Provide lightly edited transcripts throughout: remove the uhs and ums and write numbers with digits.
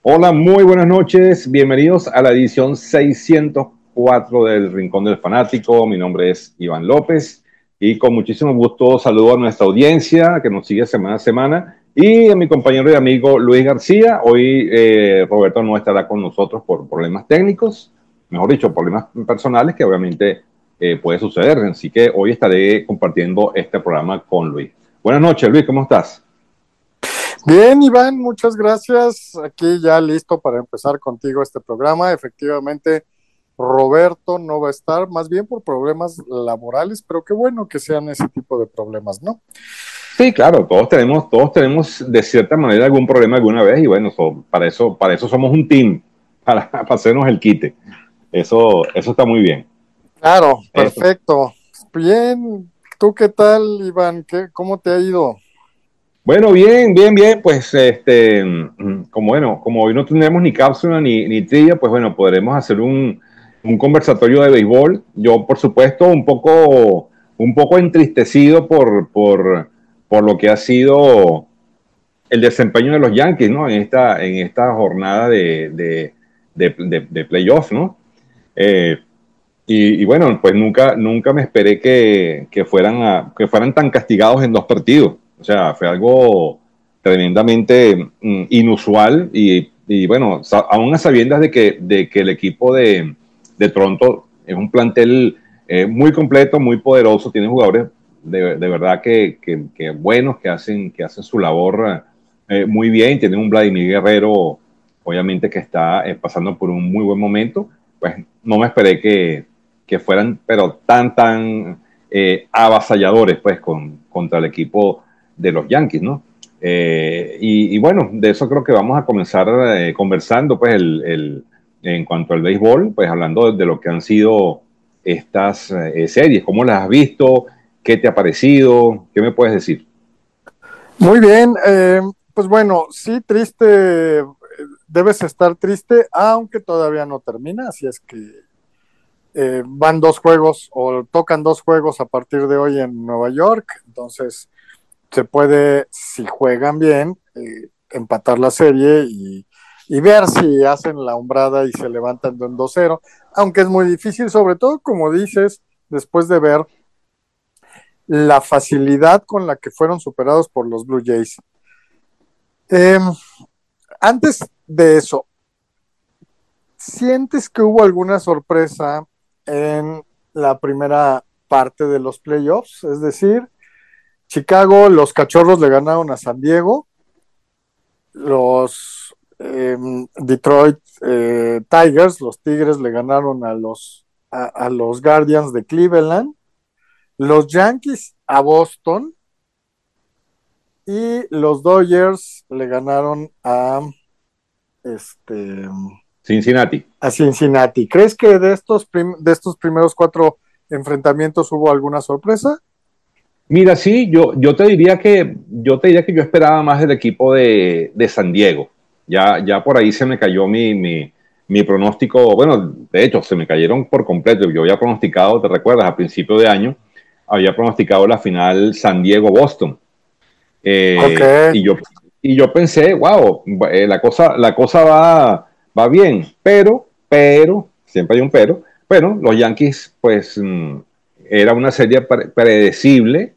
Hola, muy buenas noches. Bienvenidos a la edición 604 del Rincón del Fanático. Mi nombre es Iván López y con muchísimo gusto saludo a nuestra audiencia que nos sigue semana a semana y a mi compañero y amigo Luis García. Hoy Roberto no estará con nosotros por problemas técnicos, mejor dicho, problemas personales que obviamente puede suceder. Así que hoy estaré compartiendo este programa con Luis. Buenas noches, Luis, ¿cómo estás? Bien, Iván, muchas gracias. Aquí ya listo para empezar contigo este programa. Efectivamente, Roberto no va a estar, más bien por problemas laborales, pero qué bueno que sean ese tipo de problemas, ¿no? Sí, claro, todos tenemos de cierta manera algún problema alguna vez y bueno, para eso somos un team, para hacernos el quite. Eso está muy bien. Claro, Eso. perfecto. Bien, ¿tú qué tal, Iván? ¿Cómo te ha ido? Bueno, bien, pues como hoy no tenemos ni cápsula ni trilla, pues bueno, podremos hacer un conversatorio de béisbol. Yo, por supuesto, un poco entristecido por lo que ha sido el desempeño de los Yankees, ¿no? En esta jornada de playoff, ¿no? Eh, y bueno, pues nunca me esperé que fueran tan castigados en dos partidos. O sea, fue algo tremendamente inusual y bueno, aún a sabiendas de que el equipo de Toronto es un plantel muy completo, muy poderoso, tiene jugadores de verdad que buenos, que hacen su labor muy bien, tienen un Vladimir Guerrero, obviamente que está pasando por un muy buen momento, pues no me esperé que fueran, pero tan avasalladores, pues, contra el equipo de los Yankees, ¿no? Y bueno, de eso creo que vamos a comenzar conversando, pues, en cuanto al béisbol, pues, hablando de lo que han sido estas series, cómo las has visto, qué te ha parecido, qué me puedes decir. Muy bien, pues bueno, sí, triste, debes estar triste, aunque todavía no termina, así es que van dos juegos o tocan dos juegos a partir de hoy en Nueva York, entonces se puede, si juegan bien, empatar la serie y ver si hacen la hombrada y se levantan de un 2-0, aunque es muy difícil, sobre todo como dices, después de ver la facilidad con la que fueron superados por los Blue Jays. Eh, Antes de eso, ¿sientes que hubo alguna sorpresa en la primera parte de los playoffs? Es decir, Chicago, los Cachorros le ganaron a San Diego, los Detroit Tigers, los Tigres le ganaron a los Guardians de Cleveland, los Yankees a Boston y los Dodgers le ganaron este, Cincinnati. a Cincinnati. ¿Crees que de estos primeros cuatro enfrentamientos hubo alguna sorpresa? Mira, sí, yo te diría que yo esperaba más del equipo de San Diego. Ya por ahí se me cayó mi pronóstico. Bueno, de hecho, se me cayeron por completo. Yo había pronosticado, te recuerdas, a principio de año, había pronosticado la final San Diego-Boston. Ok. Y yo pensé, wow, la cosa va bien, pero, siempre hay un pero. Bueno, los Yankees, pues, era una serie predecible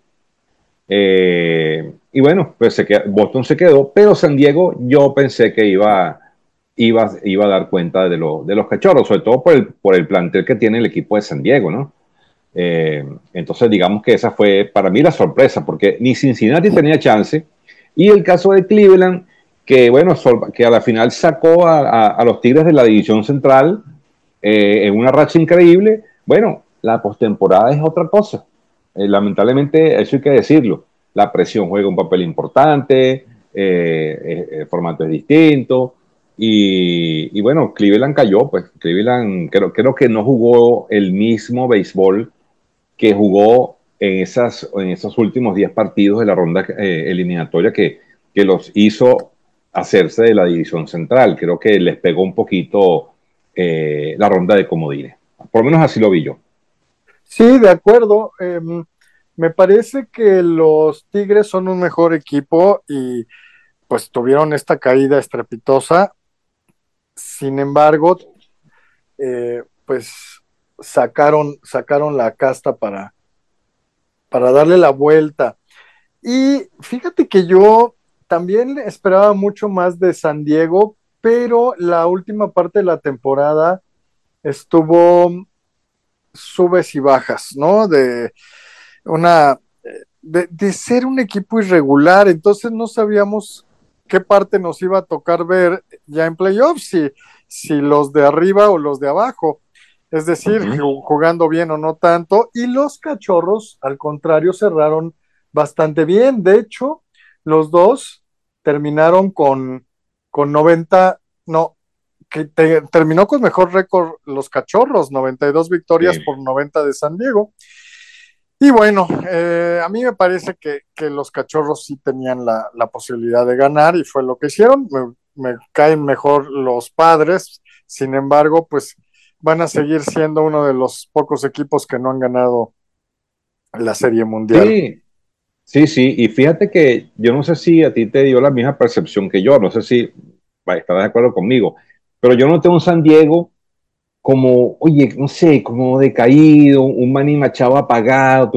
y bueno, pues Boston se quedó, pero San Diego yo pensé que iba a dar cuenta de los cachorros, sobre todo por el plantel que tiene el equipo de San Diego, ¿no? Entonces digamos que esa fue para mí la sorpresa, porque ni Cincinnati tenía chance, y el caso de Cleveland, que bueno, que a la final sacó a los Tigres de la división central en una racha increíble, bueno, la postemporada es otra cosa. Lamentablemente, eso hay que decirlo. La presión juega un papel importante, el formato es distinto. Y bueno, Cleveland cayó, pues Cleveland creo que no jugó el mismo béisbol que jugó en esos últimos 10 partidos de la ronda eliminatoria que los hizo hacerse de la división central. Creo que les pegó un poquito la ronda de comodines. Por lo menos así lo vi yo. Sí, de acuerdo. Me parece que los Tigres son un mejor equipo y pues tuvieron esta caída estrepitosa. Sin embargo, pues sacaron la casta para darle la vuelta. Y fíjate que yo también esperaba mucho más de San Diego, pero la última parte de la temporada estuvo subes y bajas, ¿no? Una, de ser un equipo irregular, entonces no sabíamos qué parte nos iba a tocar ver ya en playoffs, si los de arriba o los de abajo, es decir, Ujú. jugando bien o no tanto, y los cachorros, al contrario, cerraron bastante bien, de hecho, los dos terminaron con 90, no, terminó con mejor récord los cachorros, 92 victorias Sí. por 90 de San Diego. Y bueno, a mí me parece que los cachorros sí tenían la posibilidad de ganar y fue lo que hicieron. Me caen mejor los padres, sin embargo, pues van a seguir siendo uno de los pocos equipos que no han ganado la Serie Mundial. Sí, sí, sí, y fíjate que yo no sé si a ti te dio la misma percepción que yo, no sé si estarás de acuerdo conmigo, pero yo noté un San Diego como, oye, no sé, como decaído, un Manny Machado apagado,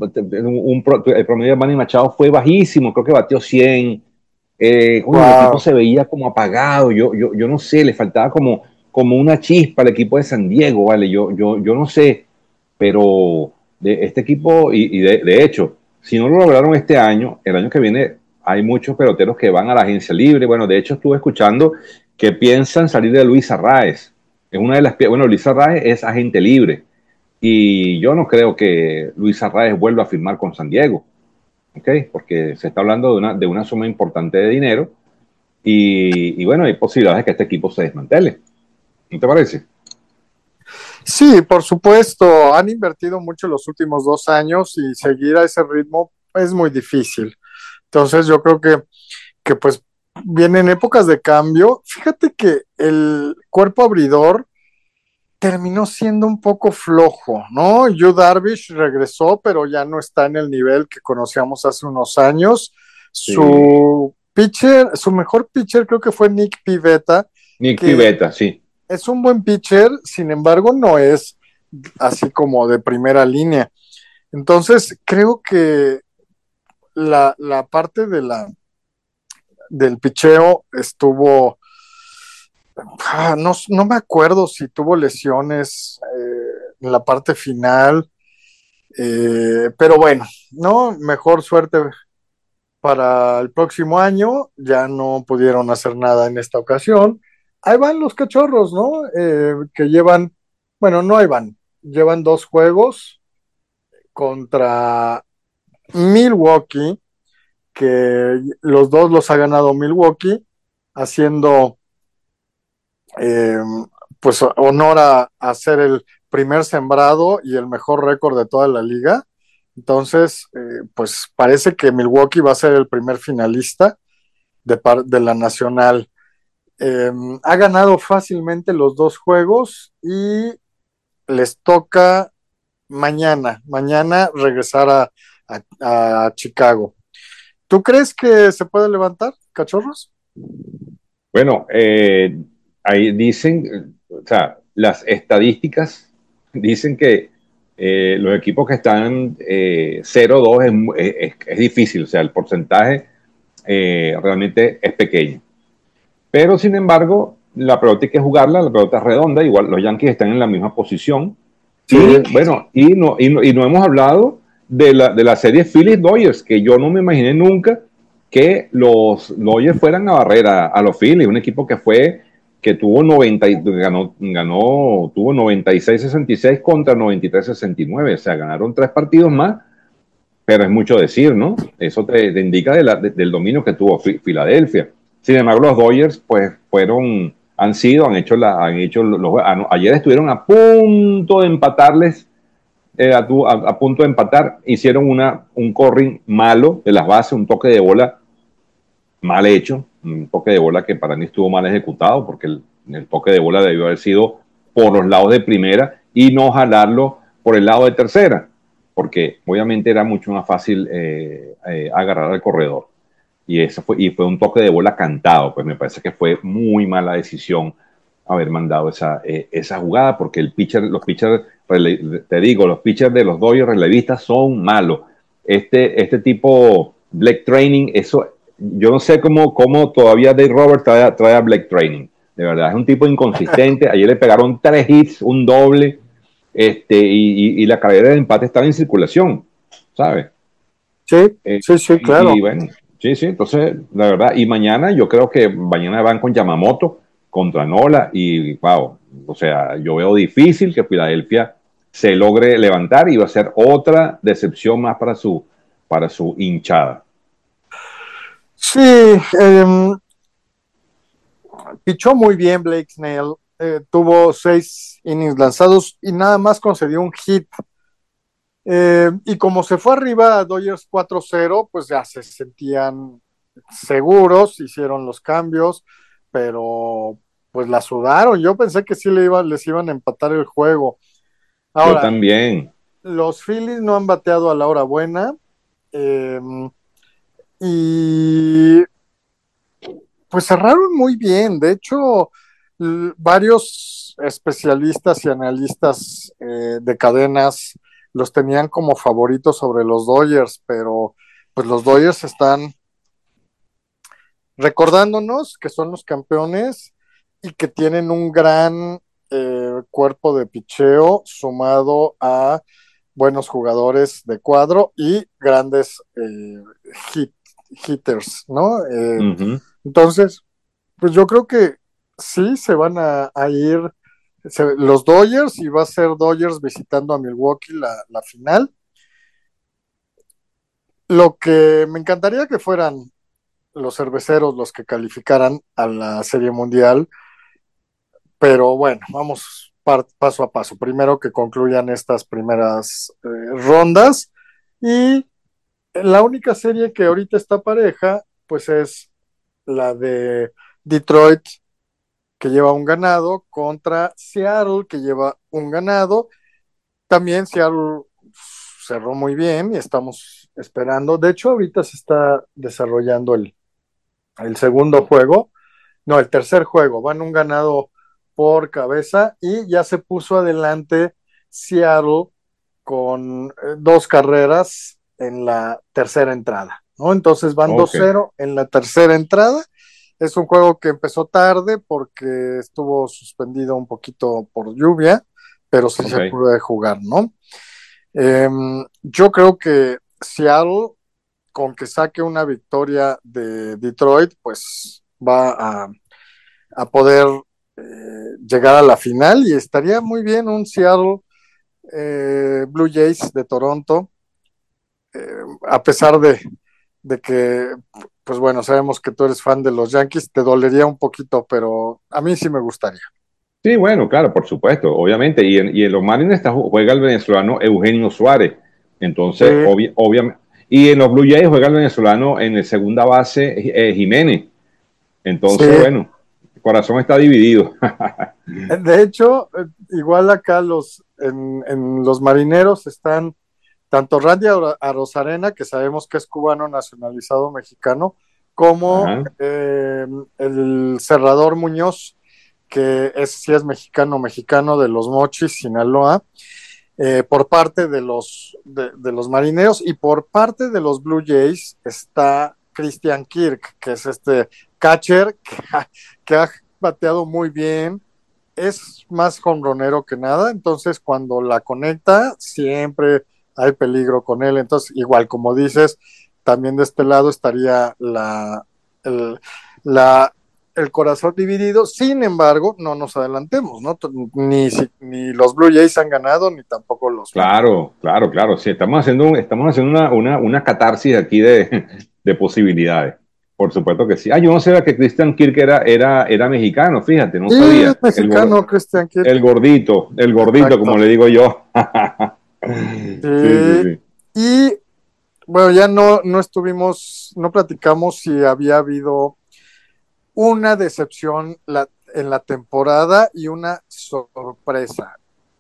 el promedio de Manny Machado fue bajísimo, creo que batió 100. Coño, el equipo Wow. se veía como apagado, yo no sé, le faltaba como una chispa al equipo de San Diego, ¿vale? Yo no sé, pero de este equipo, de hecho, si no lo lograron este año, el año que viene hay muchos peloteros que van a la agencia libre. Bueno, de hecho estuve escuchando que piensan salir de Luis Arraez. Es una de las, bueno, Luis Arraez es agente libre y yo no creo que Luis Arraez vuelva a firmar con San Diego, ¿ok? Porque se está hablando de una suma importante de dinero y bueno, hay posibilidades de que este equipo se desmantele. ¿No te parece? Sí, por supuesto, han invertido mucho los últimos 2 años y seguir a ese ritmo es muy difícil. Entonces yo creo que pues vienen épocas de cambio. Fíjate que el cuerpo abridor terminó siendo un poco flojo, ¿no? Yu Darvish regresó, pero ya no está en el nivel que conocíamos hace unos años. Sí. Su mejor pitcher creo que fue Nick Pivetta, Nick que Pivetta, sí. es un buen pitcher, sin embargo no es así como de primera línea. Entonces creo que la parte del picheo estuvo. No me acuerdo si tuvo lesiones en la parte final, pero bueno, ¿no? Mejor suerte para el próximo año. Ya no pudieron hacer nada en esta ocasión. Ahí van los cachorros, ¿no? Que llevan, bueno, no ahí van, llevan 2 juegos contra Milwaukee, que los dos los ha ganado Milwaukee, haciendo eh, pues honor a ser el primer sembrado y el mejor récord de toda la liga. Entonces, pues parece que Milwaukee va a ser el primer finalista de la Nacional. Ha ganado fácilmente los 2 juegos y les toca mañana regresar a Chicago. ¿Tú crees que se puede levantar, cachorros? Bueno, ahí dicen, o sea, las estadísticas dicen que los equipos que están 0-2 es difícil, o sea, el porcentaje realmente es pequeño. Pero sin embargo, la pelota hay que jugarla, la pelota es redonda, igual los Yankees están en la misma posición. Y Sí. bueno, y no hemos hablado de la serie Phillies-Dodgers, que yo no me imaginé nunca que los Dodgers fueran a barrer a los Phillies, un equipo que tuvo 90, tuvo 96-66 contra 93-69, o sea, ganaron 3 partidos más, pero es mucho decir, ¿no? Eso te indica del dominio que tuvo Filadelfia. Sin embargo, los Dodgers, pues, ayer estuvieron a punto de empatarles, a punto de empatar, hicieron un corring malo de las bases, un toque de bola mal hecho, un toque de bola que para mí estuvo mal ejecutado, porque el toque de bola debió haber sido por los lados de primera y no jalarlo por el lado de tercera, porque obviamente era mucho más fácil agarrar al corredor. Y fue un toque de bola cantado, pues me parece que fue muy mala decisión haber mandado esa jugada, porque los pitchers, te digo, los pitchers de los Dodgers relevistas son malos. Este tipo, Black Training, eso, yo no sé cómo todavía Dave Roberts trae a Black Training. De verdad, es un tipo inconsistente. Ayer le pegaron 3 hits, un doble, y la carrera de empate estaba en circulación, ¿sabes? Sí, sí, sí, Y claro. bueno, sí, sí, entonces, la verdad, y mañana yo creo que mañana van con Yamamoto contra Nola y, wow, o sea, yo veo difícil que Filadelfia se logre levantar y va a ser otra decepción más para su hinchada. Sí, pichó muy bien Blake Snell, tuvo 6 innings lanzados y nada más concedió un hit. Y como se fue arriba a Dodgers 4-0, pues ya se sentían seguros, hicieron los cambios, pero pues la sudaron. Yo pensé que sí les iban a empatar el juego. Yo Ahora, también, los Phillies no han bateado a la hora buena, eh, y pues cerraron muy bien. De hecho, varios especialistas y analistas de cadenas los tenían como favoritos sobre los Dodgers, pero pues los Dodgers están recordándonos que son los campeones y que tienen un gran cuerpo de picheo sumado a buenos jugadores de cuadro y grandes hit, hitters, ¿no? ujú, Entonces, pues yo creo que sí se van a ir los Dodgers y va a ser Dodgers visitando a Milwaukee la final. Lo que me encantaría que fueran los cerveceros los que calificaran a la Serie Mundial, pero bueno, vamos paso a paso. Primero que concluyan estas primeras rondas y la única serie que ahorita está pareja, pues es la de Detroit, que lleva un ganado, contra Seattle, que lleva un ganado. También Seattle cerró muy bien y estamos esperando. De hecho, ahorita se está desarrollando el segundo juego, no, el tercer juego. Van un ganado por cabeza y ya se puso adelante Seattle con 2 carreras en la tercera entrada, ¿no? Entonces van dos ok, cero en la tercera entrada. Es un juego que empezó tarde porque estuvo suspendido un poquito por lluvia, pero sí se ok. puede jugar, ¿no? Yo creo que Seattle, con que saque una victoria de Detroit, pues va a poder llegar a la final y estaría muy bien un Seattle Blue Jays de Toronto, a pesar de que, pues bueno, sabemos que tú eres fan de los Yankees, te dolería un poquito, pero a mí sí me gustaría. Sí, bueno, claro, por supuesto, obviamente. Y en los Marlins juega el venezolano Eugenio Suárez. Sí, Entonces, obviamente. Y en los Blue Jays juega el venezolano en el segunda base Jiménez. sí. Entonces, bueno, el corazón está dividido. De hecho, igual acá en los marineros están tanto Randy Arozarena, que sabemos que es cubano nacionalizado mexicano, como Ajá, el cerrador Muñoz, que sí es mexicano de los Mochis, Sinaloa, por parte de los marineros, y por parte de los Blue Jays está Christian Kirk, que es este catcher que ha bateado muy bien, es más jonronero que nada, entonces cuando la conecta siempre hay peligro con él. Entonces, igual como dices, también de este lado estaría el, la, el corazón dividido. Sin embargo, no nos adelantemos, ¿no? Ni los Blue Jays han ganado, ni tampoco los Marineros. claro, claro, claro. Sí, estamos haciendo una catarsis aquí de posibilidades. Por supuesto que sí. Ah, yo no sabía que Christian Kirk era mexicano, fíjate, no Sí, es sabía. mexicano, Christian Kirk. El gordito, Exacto. como le digo yo. Sí, sí, Sí. sí. Y bueno, ya no estuvimos, no platicamos si había habido una decepción en la temporada y una sorpresa.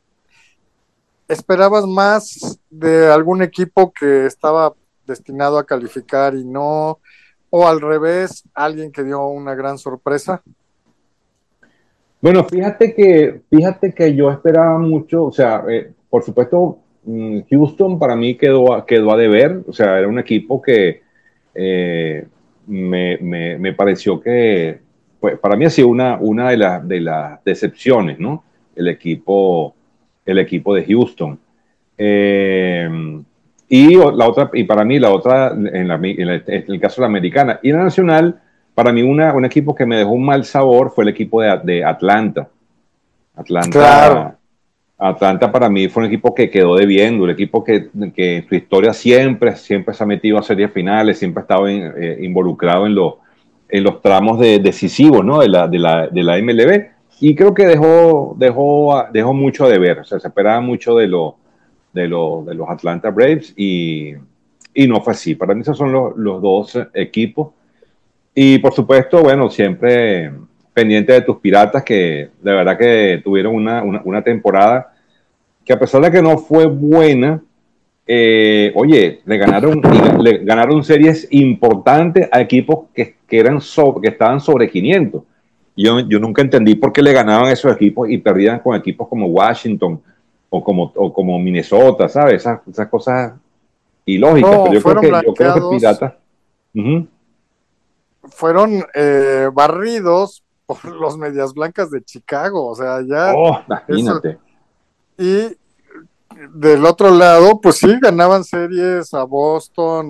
¿Esperabas más de algún equipo que estaba destinado a calificar y no? ¿O al revés, alguien que dio una gran sorpresa? Bueno, fíjate que yo esperaba mucho, o sea, por supuesto, Houston para mí quedó a deber, o sea, era un equipo que eh, me pareció que, pues, para mí ha sido una de las decepciones, ¿no? El equipo, el equipo de Houston. Eh, y para mí la otra, en el caso de la americana y la nacional, para mí un equipo que me dejó un mal sabor fue el equipo de Atlanta. Claro. Atlanta, Atlanta para mí fue un equipo que quedó debiendo, un equipo que en su historia siempre se ha metido a series finales, siempre ha estado involucrado en los tramos decisivos, ¿no? de la MLB. Y creo que dejó mucho de ver, o sea, se esperaba mucho de los Atlanta Braves y no fue así. Para mí esos son los dos equipos. Y por supuesto, bueno, siempre pendiente de tus Piratas, que de verdad que tuvieron una temporada que a pesar de que no fue buena, oye, le ganaron series importantes a equipos que estaban sobre 500. Yo nunca entendí por qué le ganaban esos equipos y perdían con equipos como Washington o como Minnesota, ¿sabes? Esas cosas ilógicas, pero No, fueron yo creo que blanqueados, Piratas. Uh-huh. fueron barridos por los Medias Blancas de Chicago, o sea, ya Oh, eso. imagínate. Y del otro lado, pues sí, ganaban series a Boston,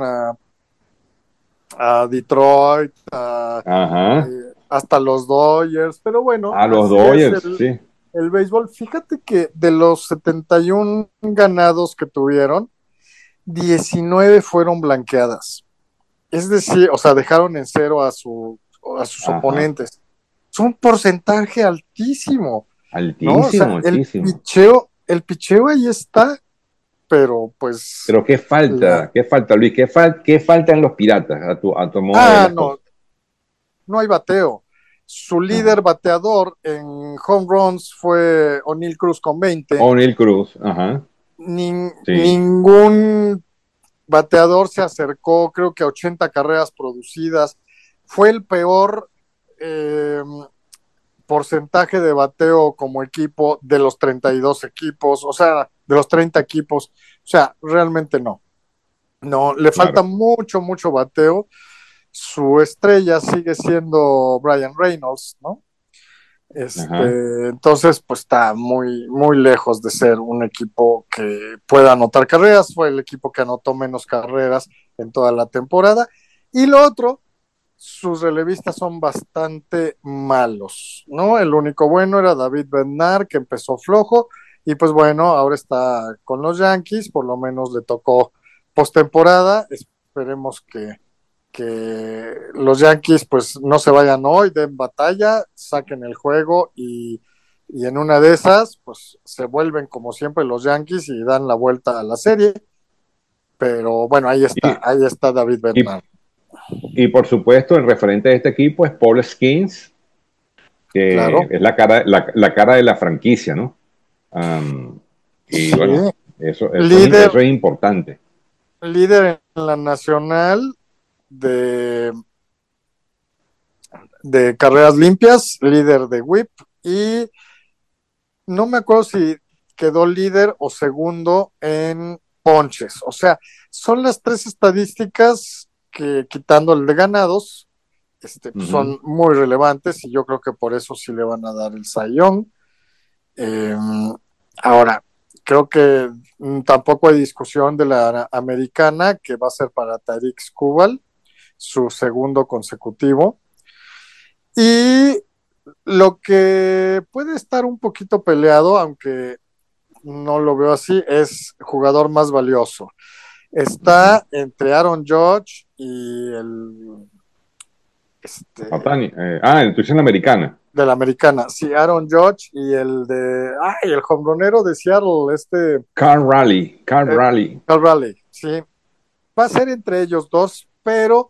a Detroit, Ajá. hasta los Dodgers, pero bueno, A los así es Dodgers, sí. el béisbol. Fíjate que de los 71 ganados que tuvieron, 19 fueron blanqueadas. Es decir, o sea, dejaron en cero a sus Ajá. oponentes. Es un porcentaje altísimo, ¿no? O sea, Altísimo, altísimo. el picheo ahí está, pero pues Pero ¿qué la... falta? ¿Qué falta, Luis? ¿Qué falta en los Piratas a tu modo de ver Ah, las no, cosas? no hay bateo. Su Ajá. líder bateador en home runs fue O'Neill Cruz con 20. O'Neal Cruz, ajá. Sí. Ningún bateador se acercó, creo que a 80 carreras producidas. Fue el peor eh, porcentaje de bateo como equipo de los 32 equipos, o sea, de los 30 equipos. O sea, realmente no. No, le falta Claro. mucho, mucho bateo. Su estrella sigue siendo Brian Reynolds, ¿no? Ajá. Entonces, pues está muy, muy lejos de ser un equipo que pueda anotar carreras. Fue el equipo que anotó menos carreras en toda la temporada. Y lo otro, sus relevistas son bastante malos, ¿no? El único bueno era David Bednar, que empezó flojo, y pues bueno, ahora está con los Yankees, por lo menos le tocó postemporada. Esperemos que los Yankees pues no se vayan hoy, den batalla, saquen el juego y en una de esas pues se vuelven como siempre los Yankees y dan la vuelta a la serie. Pero bueno, Y, ahí está David y, Bednar. y por supuesto, el referente de este equipo es Paul Skeens, que Claro, es la cara de la franquicia, ¿no? Y sí. bueno, eso Líder, es importante. líder en la nacional de, de carreras limpias, líder de whip y no me acuerdo si quedó líder o segundo en ponches. O sea, son las tres estadísticas que quitando el de ganados, Ujú. son muy relevantes y yo creo que por eso sí le van a dar el sayón. Eh, ahora, creo que tampoco hay discusión de la americana que va a ser para Tariq Skubal, su segundo consecutivo. Y lo que puede estar un poquito peleado, aunque no lo veo así, es jugador más valioso. Ujú. Está entre Aaron Judge y el Otani, tú dices la americana. de la americana. Sí, Aaron Judge y el hombronero de Seattle, Carl Raleigh. Cal Raleigh. Sí, va a ser entre ellos dos, pero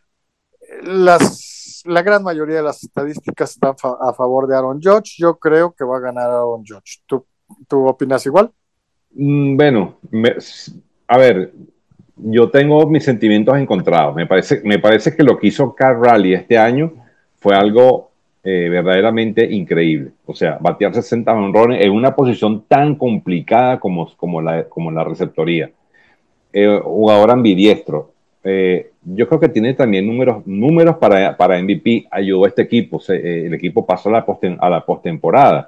la gran mayoría de las estadísticas están a favor de Aaron Judge. Yo creo que va a ganar Aaron Judge. ¿Tú opinas igual? Bueno, a ver, yo tengo mis sentimientos encontrados. Me parece que lo que hizo Carl Raleigh este año fue algo verdaderamente increíble. O sea, batear 60 jonrones en una posición tan complicada como la receptoría. Jugador ambidiestro. Yo creo que tiene también números para MVP. Ayudó a este equipo. El equipo pasó a la postemporada.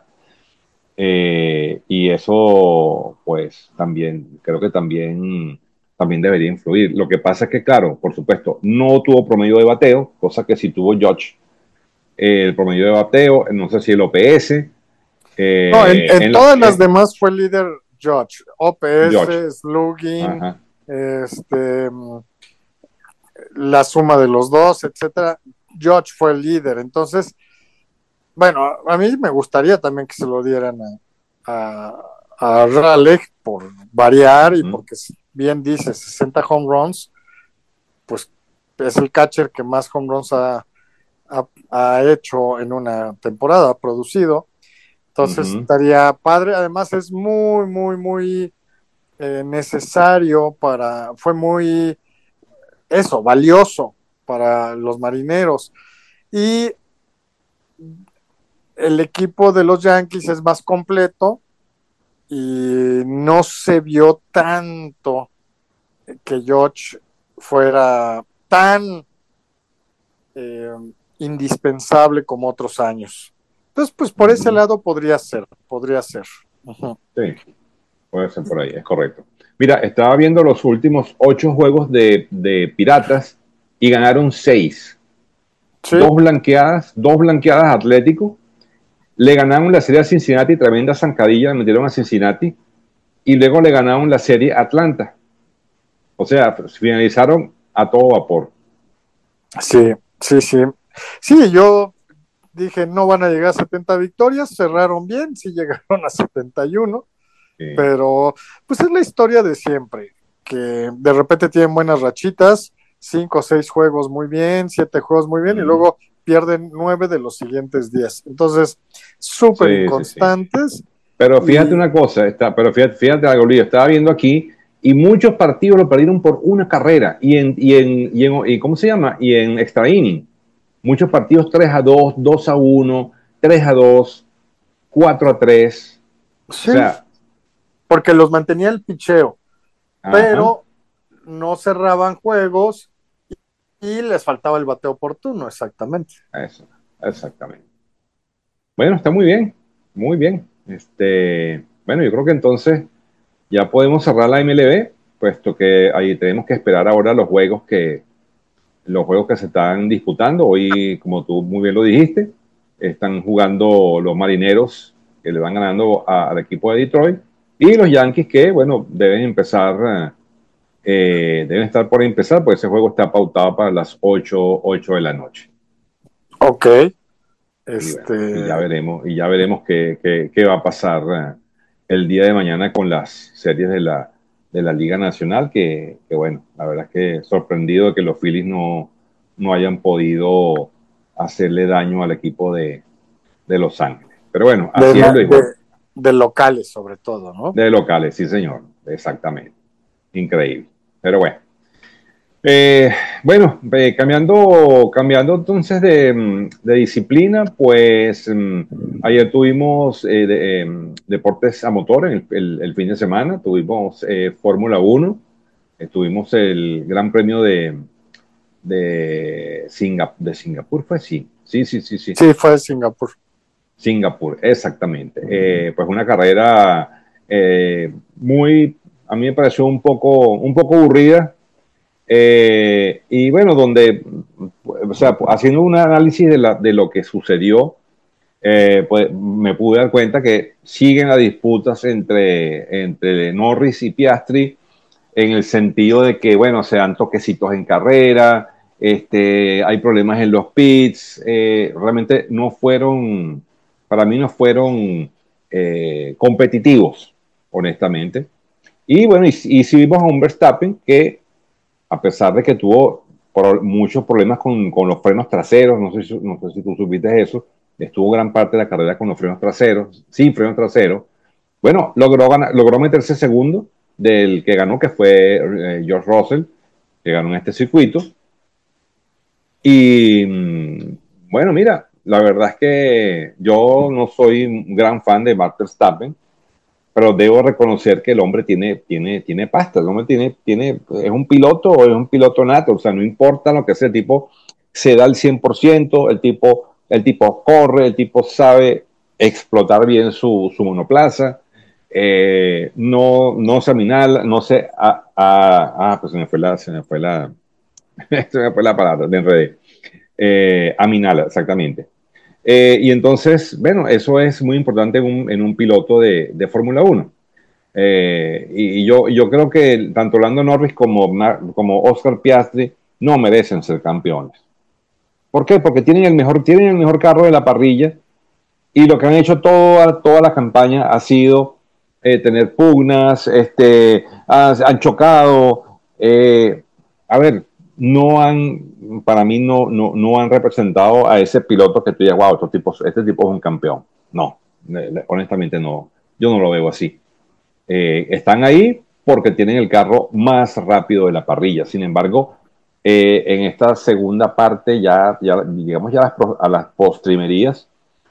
Y eso, pues, también, creo que también debería influir. Lo que pasa es que, claro, por supuesto, no tuvo promedio de bateo, cosa que sí tuvo George. El promedio de bateo, no sé si el OPS, No, en todas las en demás fue líder Judge. George. OPS, slugging, Ajá. este, la suma de los dos, etcétera. Judge fue el líder. Entonces, bueno, a mí me gustaría también que se lo dieran a Raleigh por variar y Ujú, porque bien dice 60 home runs, pues es el catcher que más home runs ha hecho en una temporada, ha producido. Entonces ujú. estaría padre. Además es muy, muy, muy necesario fue muy, eso, valioso para los marineros. Y el equipo de los Yankees es más completo y no se vio tanto que George fuera tan eh, indispensable como otros años. Entonces, pues por ese Ujú. lado podría ser, podría ser. Uh-huh. Sí, puede ser por ahí, es correcto. Mira, estaba viendo los últimos 8 juegos de Piratas y ganaron 6. Sí, Dos blanqueadas a Atlético. Le ganaron la serie a Cincinnati, tremenda zancadilla, le metieron a Cincinnati. Y luego le ganaron la serie a Atlanta. O sea, finalizaron a todo vapor. sí, sí, sí. Sí, yo dije, no van a llegar a 70 victorias, cerraron bien, sí llegaron a 71, Sí. pero pues es la historia de siempre, que de repente tienen buenas rachitas, 5 o 6 juegos muy bien, 7 juegos muy bien, y Mm. luego pierden 9 de los siguientes 10. Entonces, súper Sí, sí, sí. inconstantes Pero fíjate y una cosa, pero fíjate algo, Lío, estaba viendo aquí y muchos partidos lo perdieron por una carrera y ¿cómo se llama? Y en extra inning. Muchos partidos 3-2, 2-1, 3-2, 4-3. O sí, sea, porque los mantenía el picheo, ajá, pero no cerraban juegos y les faltaba el bateo oportuno, exactamente. eso, exactamente. Bueno, está muy bien, muy bien. Bueno, yo creo que entonces ya podemos cerrar la MLB, puesto que ahí tenemos que esperar ahora los juegos que se están disputando. Hoy, como tú muy bien lo dijiste, están jugando los Marineros, que le van ganando al equipo de Detroit, y los Yankees que, bueno, deben estar por empezar, porque ese juego está pautado para las 8 de la noche. Ok, Y bueno, este, y ya veremos qué va a pasar el día de mañana con las series de la Liga Nacional, bueno, la verdad es que sorprendido de que los Phillies no hayan podido hacerle daño al equipo de Los Ángeles. Pero bueno, de, así es el béisbol. de locales sobre todo, ¿no? De locales, sí señor, exactamente. Increíble. Pero bueno. Bueno, cambiando entonces de disciplina, pues ayer tuvimos deportes a motor el fin de semana, tuvimos Fórmula 1, tuvimos el Gran Premio de Singapur, fue sí, Sí, fue de Singapur. Singapur, exactamente. Pues una carrera a mí me pareció un poco aburrida. Y bueno, o sea, haciendo un análisis de lo que sucedió, pues me pude dar cuenta que siguen las disputas entre Norris y Piastri en el sentido de que, bueno, se dan toquecitos en carrera, hay problemas en los pits, realmente para mí no fueron competitivos, honestamente. Y bueno, y sí vimos a un Verstappen que a pesar de que tuvo muchos problemas con los frenos traseros, no sé si tú supiste eso, estuvo gran parte de la carrera con los frenos traseros, sin frenos traseros. Bueno, logró meterse segundo del que ganó, que fue George Russell, que ganó en este circuito. Y bueno, mira, la verdad es que yo no soy un gran fan de Max Verstappen, pero debo reconocer que el hombre tiene pasta, el hombre es un piloto o es un piloto nato, o sea, no importa lo que sea, el tipo se da el 100%, el tipo corre, el tipo sabe explotar bien su monoplaza, no se aminala, no se, pues se me fue la palabra, de enredé, aminala, exactamente. Y entonces, bueno, eso es muy importante en un piloto de Fórmula Uno. Yo creo que tanto Lando Norris como Oscar Piastri no merecen ser campeones. ¿Por qué? Porque tienen el mejor carro de la parrilla y lo que han hecho toda la campaña ha sido tener pugnas, han chocado. A ver, para mí no han representado a ese piloto que tú digas, wow, este tipo es un campeón. No, honestamente no, yo no lo veo así. Están ahí porque tienen el carro más rápido de la parrilla. Sin embargo, en esta segunda parte, digamos ya a las postrimerías,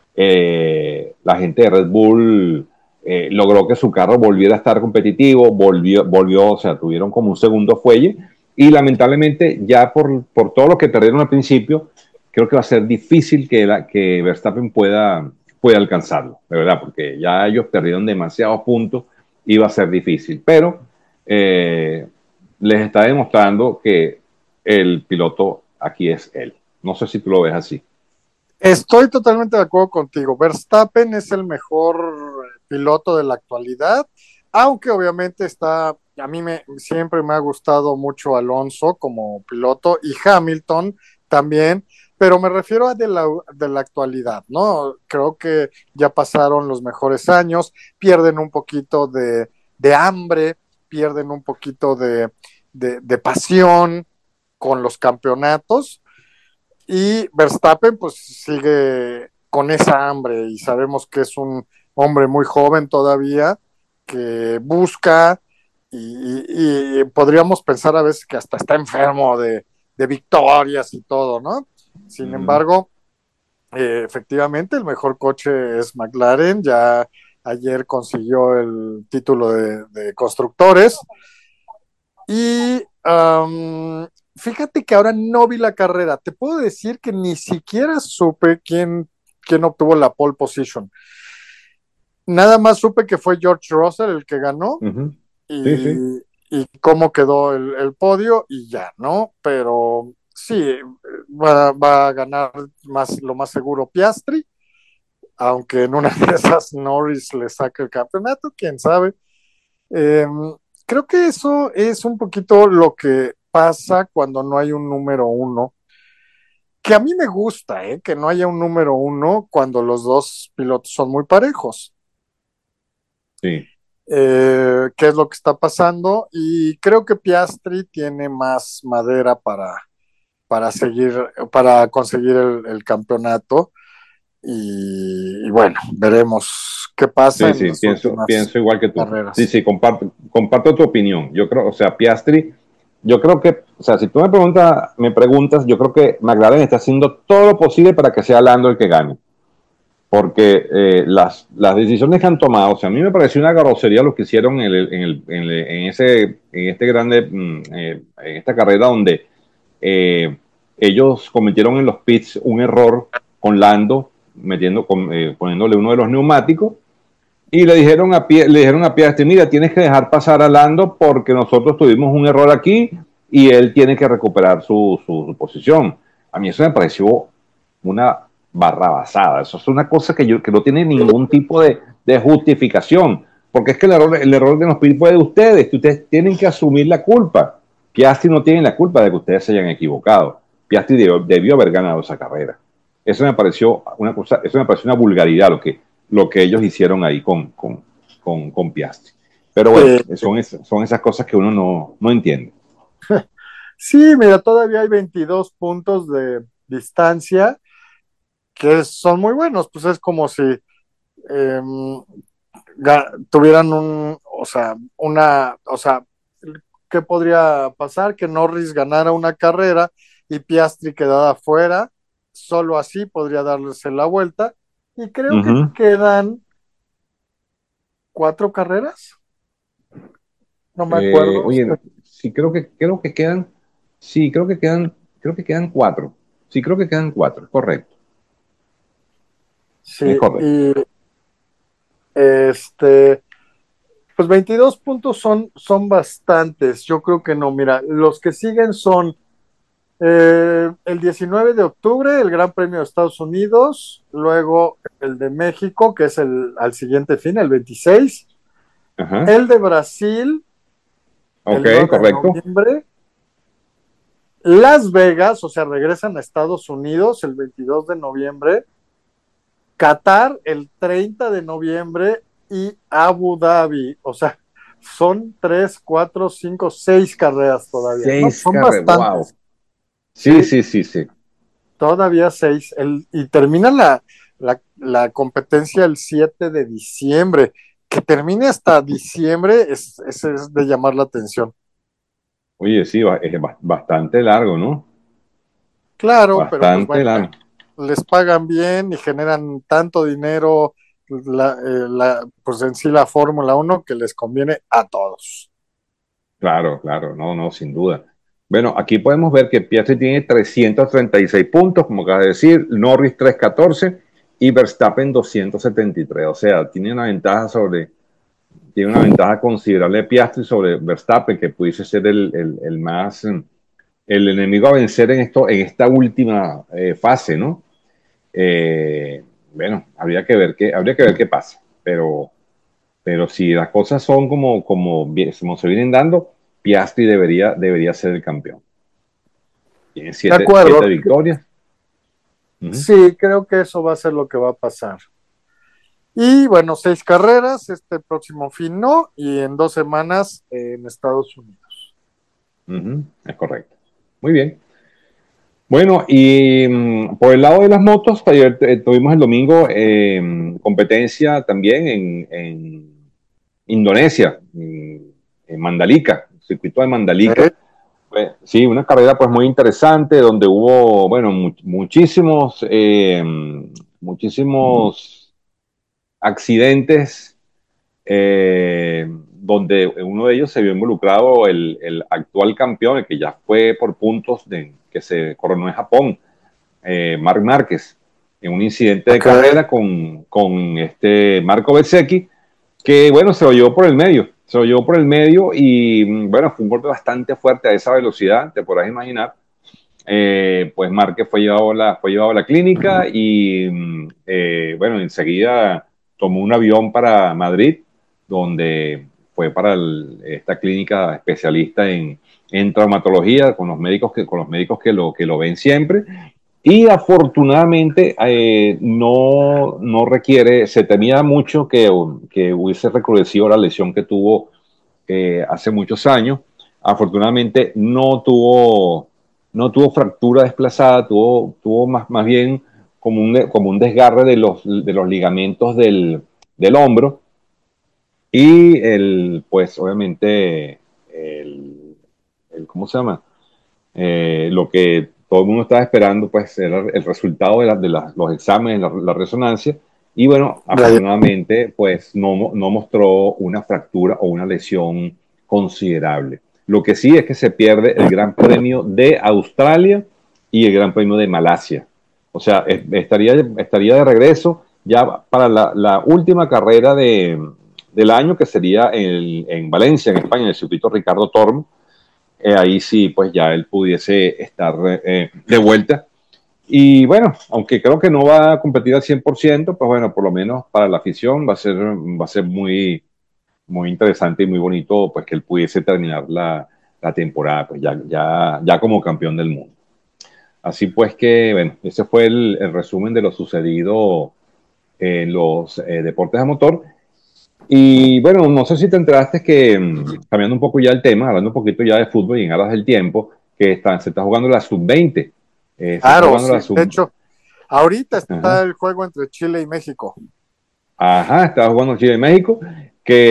la gente de Red Bull logró que su carro volviera a estar competitivo, o sea, tuvieron como un segundo fuelle y lamentablemente ya por todo lo que perdieron al principio, creo que va a ser difícil que Verstappen pueda alcanzarlo, de verdad, porque ya ellos perdieron demasiados puntos y va a ser difícil, pero eh, les está demostrando que el piloto aquí es él. No sé si tú lo ves así. Estoy totalmente de acuerdo contigo. Verstappen es el mejor piloto de la actualidad, aunque obviamente siempre me ha gustado mucho Alonso como piloto y Hamilton también, pero me refiero a de la actualidad, ¿no? Creo que ya pasaron los mejores años, pierden un poquito de hambre, pierden un poquito de pasión con los campeonatos y Verstappen pues sigue con esa hambre y sabemos que es un hombre muy joven todavía que busca y podríamos pensar a veces que hasta está enfermo de victorias y todo, ¿no? Sin Ujú. embargo, efectivamente el mejor coche es McLaren, ya ayer consiguió el título de constructores y fíjate que ahora no vi la carrera. Te puedo decir que ni siquiera supe quién obtuvo la pole position. Nada más supe que fue George Russell el que ganó Ujú. Sí, sí. y cómo quedó el podio y ya, ¿no? Pero sí, va a ganar lo más seguro Piastri, aunque en una de esas Norris le saque el campeonato, quién sabe. Eh, Creo que eso es un poquito lo que pasa cuando no hay un número uno, que a mí me gusta, que no haya un número uno cuando los dos pilotos son muy parejos. Sí. ¿Qué es lo que está pasando? Y creo que Piastri tiene más madera para conseguir el campeonato. Y bueno, veremos qué pasa Sí, en sí, las últimas pienso igual que tú. Sí, carreras. sí, comparto tu opinión. Yo creo, o sea, Piastri, yo creo que, o sea, si tú me preguntas, yo creo que McLaren está haciendo todo lo posible para que sea Lando el que gane. Porque las decisiones que han tomado, o sea, a mí me pareció una grosería lo que hicieron en este en esta carrera donde eh, ellos cometieron en los pits un error con Lando, poniéndole uno de los neumáticos. Y le dijeron a Piastri, mira, tienes que dejar pasar a Lando porque nosotros tuvimos un error aquí y él tiene que recuperar su posición. A mí eso me pareció una barrabasada. Eso es una cosa que no tiene ningún tipo de justificación. Porque es que el error de los pits fue de ustedes, que ustedes tienen que asumir la culpa. Piastri no tiene la culpa de que ustedes se hayan equivocado. Piastri debió haber ganado esa carrera. Eso me pareció una vulgaridad lo que ellos hicieron ahí con Piastri. Pero bueno, Sí, son esas cosas que uno no entiende. sí, mira, todavía hay 22 puntos de distancia que son muy buenos. Pues es como si tuvieran ¿qué podría pasar? Que Norris ganara una carrera y Piastri quedara fuera solo así podría darles la vuelta. Y creo que Ujú. quedan 4 carreras, no me acuerdo. Oye, sí, creo que quedan, sí, creo que quedan cuatro. Sí, creo que quedan cuatro, correcto, es Sí, correcto. y este, pues 22 puntos son bastantes. Yo creo que no. Mira, los que siguen son el 19 de octubre, el Gran Premio de Estados Unidos, luego el de México, que es al siguiente fin, el 26, Ajá, el de Brasil, ok, el 9 de correcto. noviembre, Las Vegas, o sea, regresan a Estados Unidos el 22 de noviembre, Qatar el 30 de noviembre y Abu Dhabi, o sea, son 3, 4, 5, 6 carreras todavía, ¿no? Seis Son carreras, wow. bastantes, Sí, ¿sí? sí, sí, sí. Todavía 6. Y termina la competencia el 7 de diciembre. Que termine hasta diciembre es de llamar la atención. Oye, sí, es bastante largo, ¿no? Claro, pero pues Bastante bueno, largo. les pagan bien y generan tanto dinero, pues en sí la Fórmula 1 que les conviene a todos. Claro, claro, no, no, sin duda. Bueno, aquí podemos ver que Piastri tiene 336 puntos, como acabas de decir, Norris 314 y Verstappen 273. O sea, tiene una ventaja considerable de Piastri sobre Verstappen, que pudiese ser el más, el enemigo a vencer en esta última fase, ¿no? Eh, bueno, habría que ver qué pasa, pero si las cosas son como se vienen dando, Piastri debería ser el campeón. Tiene De siete acuerdo, victorias. Ujú, sí, creo que eso va a ser lo que va a pasar. Y bueno, 6 carreras, este próximo fin no, y en 2 semanas en Estados Unidos. ujú, es correcto. Muy bien. Bueno, y por el lado de las motos, ayer tuvimos el domingo competencia también en Indonesia, en Mandalika, el circuito de Mandalika. Sí, Sí, una carrera pues muy interesante donde hubo, bueno, muchísimos accidentes, donde uno de ellos se vio involucrado el actual campeón, el que ya fue por puntos que se coronó en Japón, Marc Márquez, en un incidente de ok, carrera con este Marco Bezzecchi, que bueno, se lo llevó por el medio y bueno, fue un golpe bastante fuerte a esa velocidad, te podrás imaginar. Pues Márquez fue llevado a la clínica y bueno, enseguida tomó un avión para Madrid, donde fue para esta clínica especialista en traumatología con los médicos que lo ven siempre. Y afortunadamente no requiere, se temía mucho que hubiese recrudecido la lesión que tuvo hace muchos años. Afortunadamente no tuvo fractura desplazada, tuvo más bien como un desgarre de los ligamentos del hombro y pues obviamente ¿cómo se llama? Lo que todo el mundo estaba esperando, pues, era el resultado de los exámenes, la resonancia. Y bueno, ya, afortunadamente, pues, no mostró una fractura o una lesión considerable. Lo que sí es que se pierde el Gran Premio de Australia y el Gran Premio de Malasia. O sea, estaría de regreso ya para la última carrera del año, que sería en Valencia, en España, en el circuito Ricardo Tormo. Ahí sí, pues ya él pudiese estar de vuelta. Y bueno, aunque creo que no va a competir al 100%, pues bueno, por lo menos para la afición va a ser muy, muy interesante y muy bonito, pues que él pudiese terminar la temporada, pues ya como campeón del mundo. Así pues que, bueno, ese fue el resumen de lo sucedido en los deportes a motor. Y bueno, no sé si te enteraste que, cambiando un poco ya el tema, hablando un poquito ya de fútbol y en aras del tiempo, que se está jugando la sub-20. Se está claro, jugando sí. la De sub. hecho, ahorita está Ajá, el juego entre Chile y México. ajá, estaba jugando Chile y México, que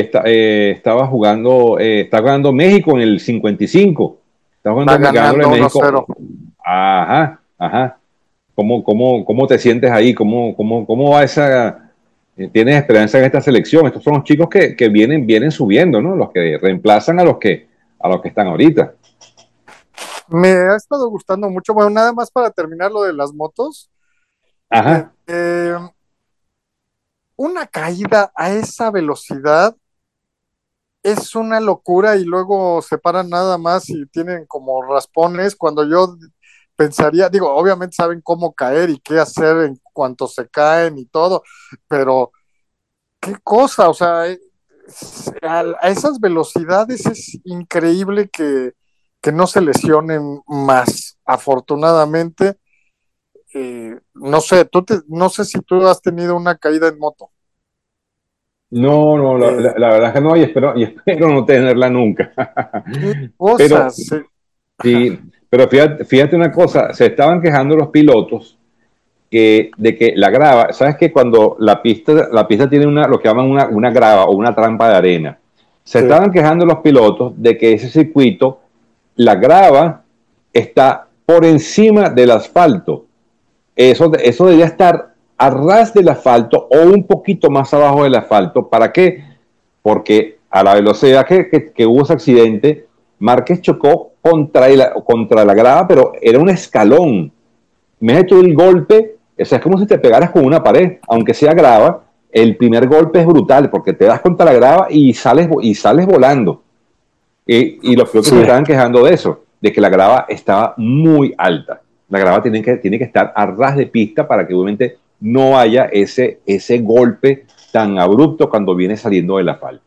está jugando México en el 55. Está Va jugando, ganándole ganando a uno México. cero. Ajá, ajá. ¿Cómo te sientes ahí? ¿Cómo va esa... ¿Tienes esperanza en esta selección? Estos son los chicos que vienen subiendo, ¿no? Los que reemplazan a los que están ahorita. Me ha estado gustando mucho. Bueno, nada más para terminar lo de las motos. eh, Ajá. eh, una caída a esa velocidad es una locura y luego se paran nada más y tienen como raspones cuando yo pensaría, digo, obviamente saben cómo caer y qué hacer en cuanto se caen y todo, pero qué cosa, o sea, a esas velocidades es increíble que no se lesionen más. Afortunadamente, no sé, no sé si tú has tenido una caída en moto. No, no, la, Eh, la- la verdad es que no, y espero no tenerla nunca. qué Pero cosas. sí, pero fíjate una cosa, se estaban quejando los pilotos de que la grava, sabes que cuando la pista tiene lo que llaman una grava o una trampa de arena, se Sí, estaban quejando los pilotos de que ese circuito, la grava está por encima del asfalto. Eso debería estar a ras del asfalto o un poquito más abajo del asfalto. ¿Para qué? Porque a la velocidad que hubo ese accidente, Márquez chocó contra la grava, pero era un escalón. Imagínate tú el golpe, o sea, es como si te pegaras con una pared, aunque sea grava, el primer golpe es brutal porque te das contra la grava y sales volando. Y los pilotos se sí. estaban quejando de eso, de que la grava estaba muy alta. La grava tiene que estar a ras de pista para que obviamente no haya ese golpe tan abrupto cuando viene saliendo del asfalto.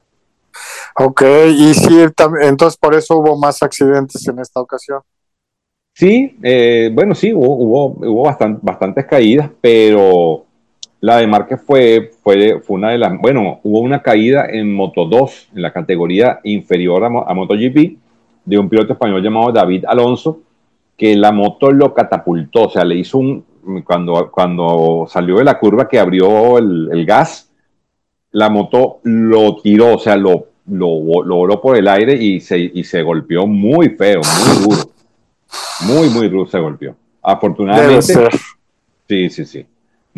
Ok, y sí, entonces por eso hubo más accidentes en esta ocasión. Sí, bueno, sí, hubo bastantes caídas, pero la de Márquez fue una de las. Bueno, hubo una caída en Moto 2, en la categoría inferior a MotoGP, de un piloto español llamado David Alonso, que la moto lo catapultó, o sea, le hizo cuando salió de la curva que abrió el gas, la moto lo tiró, o sea, lo voló por el aire y se golpeó muy feo, muy duro. Muy, muy rudo se golpeó. Debe Afortunadamente, ser. sí, sí, sí.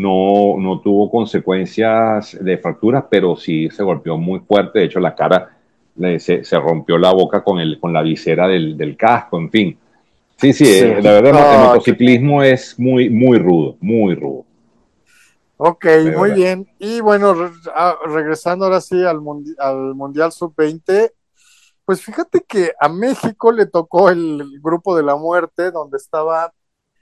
No tuvo consecuencias de fracturas, pero sí se golpeó muy fuerte. De hecho, la cara se rompió la boca con la visera del casco, en fin. Sí, sí, Sí. la verdad, el Ah, motociclismo es muy, muy rudo, muy rudo, ok, de muy verdad. bien. Y bueno, regresando ahora sí al Mundial Sub-20, pues fíjate que a México le tocó el grupo de la muerte, donde estaba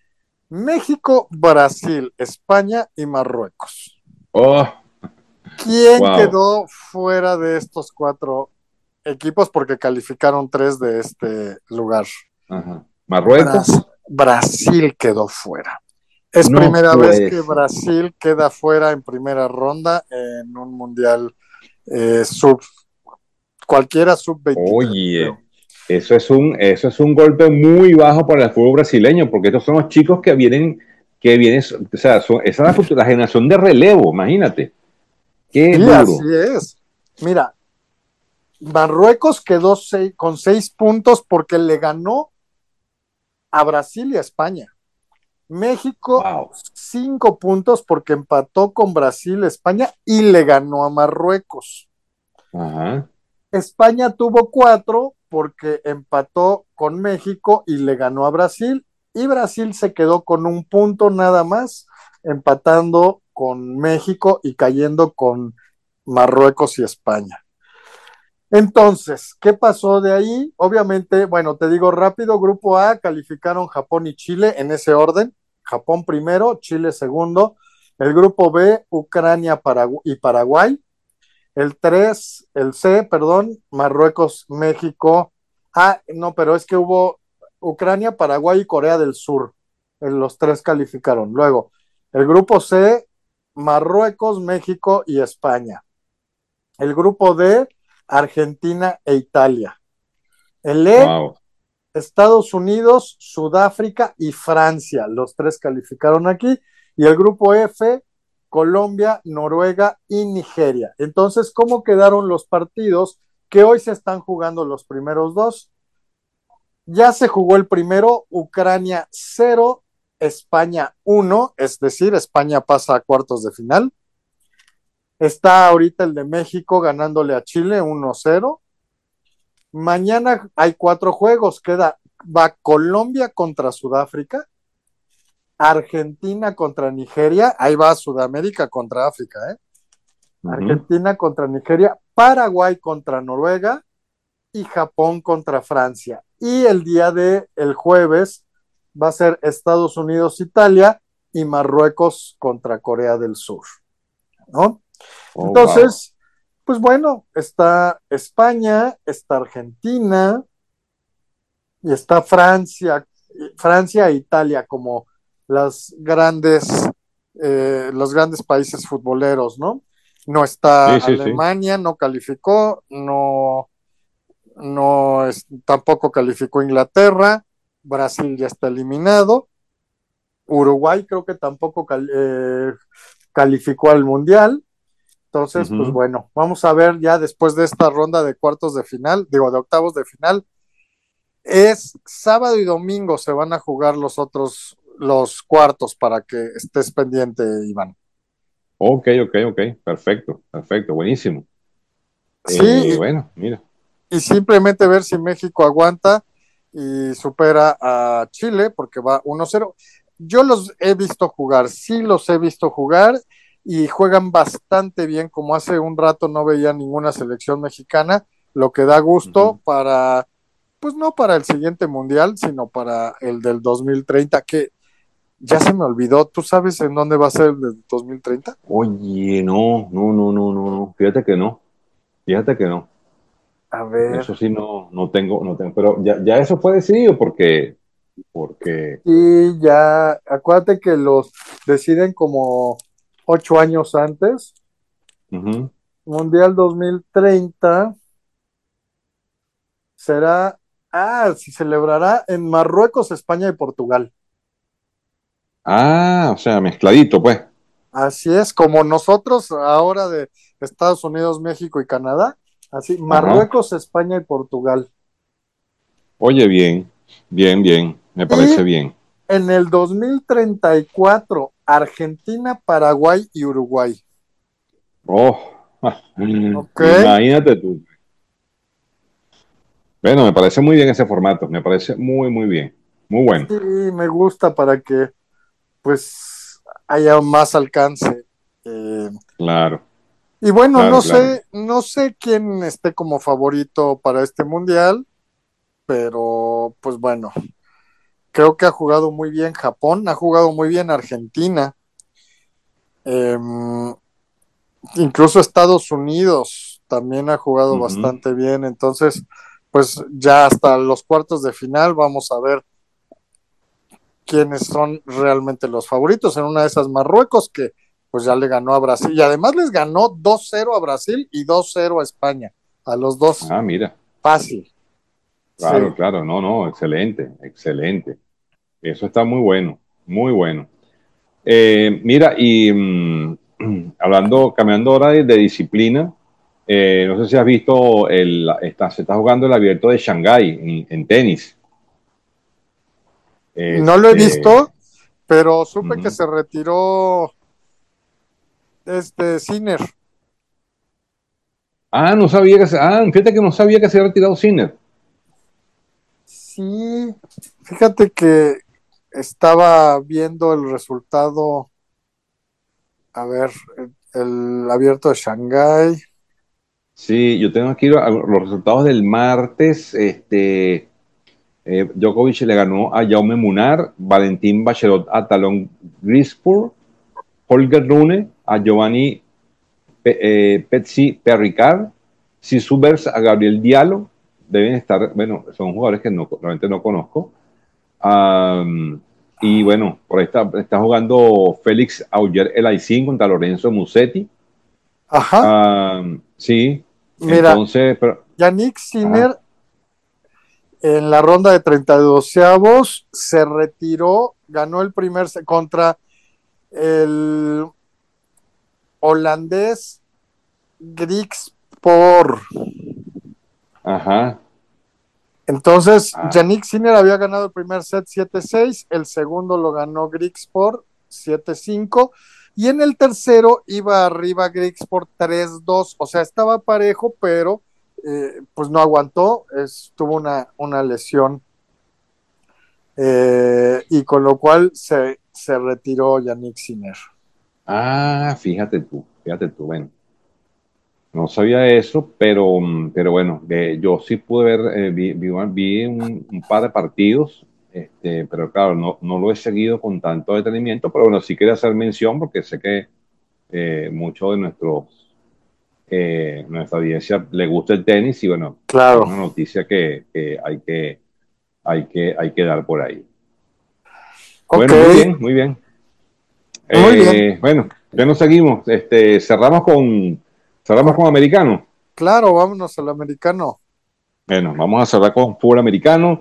México, Brasil, España y Marruecos. Oh, ¿Quién wow. quedó fuera de estos cuatro equipos? Porque calificaron tres de este lugar. Ajá. ¿Marruecos? Brasil quedó fuera. Es No primera vez puede que ser. Brasil queda fuera en primera ronda en un mundial sub, cualquiera sub 23, Oye, creo. eso es un golpe muy bajo para el fútbol brasileño, porque estos son los chicos que vienen, o sea, esa es la generación de relevo, imagínate. Qué Sí, así duro. es. Mira, Marruecos quedó con 6 puntos porque le ganó a Brasil y a España. México, Wow. 5 puntos porque empató con Brasil, España y le ganó a Marruecos. Ajá. España tuvo 4 porque empató con México y le ganó a Brasil. Y Brasil se quedó con 1 punto nada más, empatando con México y cayendo con Marruecos y España. Entonces, ¿qué pasó de ahí? Obviamente, bueno, te digo rápido, grupo A calificaron Japón y Chile en ese orden. Japón primero, Chile segundo. El grupo B, Ucrania y Paraguay. El C, perdón, Marruecos, México. Ah, no, pero es que hubo Ucrania, Paraguay y Corea del Sur. Los tres calificaron. Luego, el grupo C, Marruecos, México y España. El grupo D, Argentina e Italia. El E, Wow. Estados Unidos, Sudáfrica y Francia. Los tres calificaron aquí. Y el grupo F, Colombia, Noruega y Nigeria. Entonces, ¿cómo quedaron los partidos que hoy se están jugando los primeros dos? Ya se jugó el primero, Ucrania 0, España 1, es decir, España pasa a cuartos de final. Está ahorita el de México ganándole a Chile 1-0. Mañana hay 4 juegos, va Colombia contra Sudáfrica, Argentina contra Nigeria, ahí va Sudamérica contra África, ¿eh? Ujú. Argentina contra Nigeria, Paraguay contra Noruega y Japón contra Francia. Y el día de el jueves va a ser Estados Unidos, Italia y Marruecos contra Corea del Sur, ¿no? Oh, wow. Entonces, pues bueno, está España, está Argentina y está Francia e Italia como las grandes, los grandes países futboleros, ¿no? No está Sí, sí, sí. Alemania, no calificó, tampoco calificó Inglaterra, Brasil ya está eliminado, Uruguay creo que tampoco calificó al Mundial. Entonces, pues Ujú. bueno, vamos a ver ya después de esta ronda de cuartos de final, digo, de octavos de final. Es sábado y domingo se van a jugar los cuartos para que estés pendiente, Iván. Ok, ok, ok. Perfecto, perfecto, buenísimo. Sí, Bueno, mira. y simplemente ver si México aguanta y supera a Chile, porque va 1-0. Yo los he visto jugar, sí los he visto jugar y juegan bastante bien, como hace un rato no veía ninguna selección mexicana, lo que da Ujú. gusto para, pues no para el siguiente mundial, sino para el del 2030, que ya se me olvidó. ¿Tú sabes en dónde va a ser el del 2030? Oye, no, no, no, no, no, no. Fíjate que no. Fíjate que no. A ver. Eso sí no, no tengo. Pero ya eso fue decidido porque, Y ya, acuérdate que los deciden como 8 años antes. ujú. Mundial 2030 será, se celebrará en Marruecos, España y Portugal. Ah, o sea, mezcladito, pues. Así es, como nosotros ahora de Estados Unidos, México y Canadá. Así, Ajá. Marruecos, España y Portugal. Oye, bien, bien, bien. Me Y parece bien. en el 2034 Argentina, Paraguay y Uruguay. Oh, ¿Ok? imagínate tú. Bueno, me parece muy bien ese formato. Me parece muy, muy bien. Muy bueno. Sí, me gusta para que pues haya más alcance. Eh, Claro, y bueno, claro, claro. no sé quién esté como favorito para este mundial, pero pues bueno, creo que ha jugado muy bien Japón, ha jugado muy bien Argentina, eh, incluso Estados Unidos también ha jugado Ujú. bastante bien, entonces pues ya hasta los cuartos de final vamos a ver quiénes son realmente los favoritos. En una de esas Marruecos que pues ya le ganó a Brasil y además les ganó 2-0 a Brasil y 2-0 a España. A los dos Ah, mira. fácil. Sí. Claro, claro. No, no, excelente, excelente. Eso está muy bueno, muy bueno. Mira, y hablando, cambiando ahora de disciplina, no sé si has visto, se está jugando el abierto de Shanghái en tenis. No lo he Este, visto, pero supe que ujú. se retiró Sinner. No sabía fíjate que no sabía que se había retirado Sinner. Sí, fíjate que estaba viendo el resultado, a ver, el abierto de Shanghái. Sí, yo tengo aquí los resultados del martes. Djokovic le ganó a Jaume Munar, Valentín Bachelot a Talon Grispur, Holger Rune a Giovanni Petsy Perricard, Sisubers a Gabriel Diallo, deben estar, bueno, son jugadores que realmente no conozco. Um, y bueno, por ahí está jugando Félix Auger El Aicín contra Lorenzo Musetti. Ajá, Sí, mira, entonces, pero, Yannick ajá, Sinner en la ronda de 32 se retiró, ganó el contra el holandés Grigspor. ajá. Entonces, Ah, Yannick Sinner había ganado el primer set 7-6, el segundo lo ganó Grigspor 7-5, y en el tercero iba arriba Grigspor 3-2, o sea, estaba parejo, pero pues no aguantó, tuvo una lesión, y con lo cual se retiró Yannick Sinner. fíjate tú, bueno. No sabía eso, pero bueno, yo sí pude ver, vi un par de partidos, pero claro, no lo he seguido con tanto detenimiento, pero bueno, sí quería hacer mención porque sé que muchos de nuestra audiencia le gusta el tenis y bueno, es Claro. una noticia que hay que dar por ahí. Ok, Bueno, muy bien, muy bien. muy bien. Bueno, ya nos seguimos. Cerramos Con, con americano. claro, vámonos al americano. Bueno, vamos a cerrar con fútbol americano.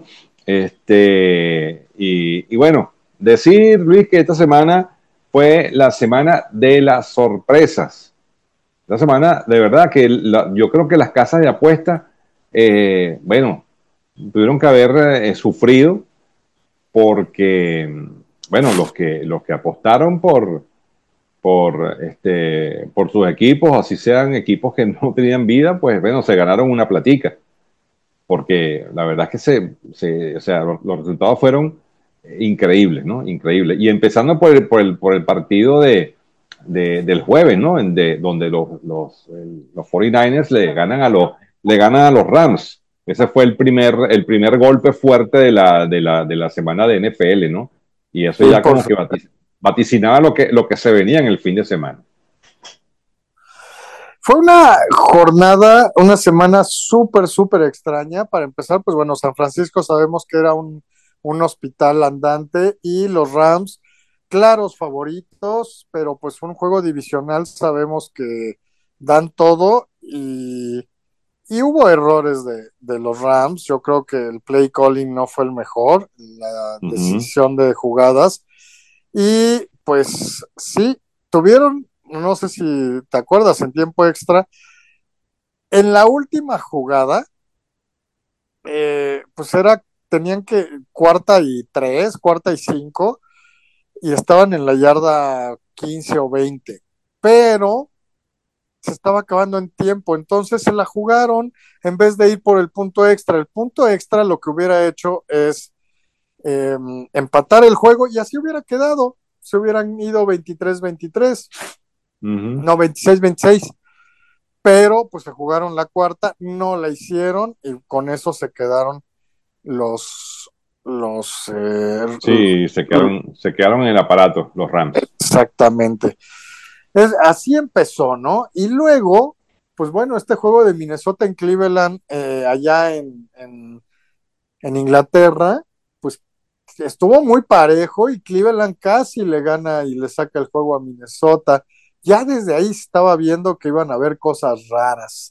Y bueno, decir, Luis, que esta semana fue la semana de las sorpresas. La semana, de verdad, que yo creo que las casas de apuestas, bueno, tuvieron que haber sufrido porque, bueno, los que apostaron por sus equipos, así sean equipos que no tenían vida, pues bueno, se ganaron una platica porque la verdad es que o sea, los resultados fueron increíbles, ¿no? Increíbles. Y empezando por el partido del jueves, ¿no? Donde los 49ers le ganan a los Rams. Ese fue el primer golpe fuerte de la semana de NFL, ¿no? Y eso Sí, ya como que vaticinaba lo que se venía en el fin de semana. fue una jornada, una semana súper, súper extraña. Para empezar, pues bueno, San Francisco sabemos que era un hospital andante y los Rams, claros favoritos, pero pues fue un juego divisional, sabemos que dan todo y hubo errores de los Rams. Yo creo que el play calling no fue el mejor, la Uh -huh. decisión de jugadas. Y pues sí, tuvieron, no sé si te acuerdas, en tiempo extra, en la última jugada, pues tenían que cuarta y tres, cuarta y cinco, y estaban en la yarda 15 o 20, pero se estaba acabando en tiempo, entonces se la jugaron en vez de ir por el punto extra. El punto extra lo que hubiera hecho es eh, empatar el juego y así hubiera quedado. Se hubieran ido 23-23, Uh -huh. no 26-26, pero pues se jugaron la cuarta, no la hicieron y con eso se quedaron los, los Sí, se quedaron en el aparato los Rams. exactamente. Así empezó, ¿no? Y luego, pues bueno, este juego de Minnesota en Cleveland, allá en Inglaterra, pues estuvo muy parejo y Cleveland casi le gana y le saca el juego a Minnesota. Ya desde ahí se estaba viendo que iban a haber cosas raras.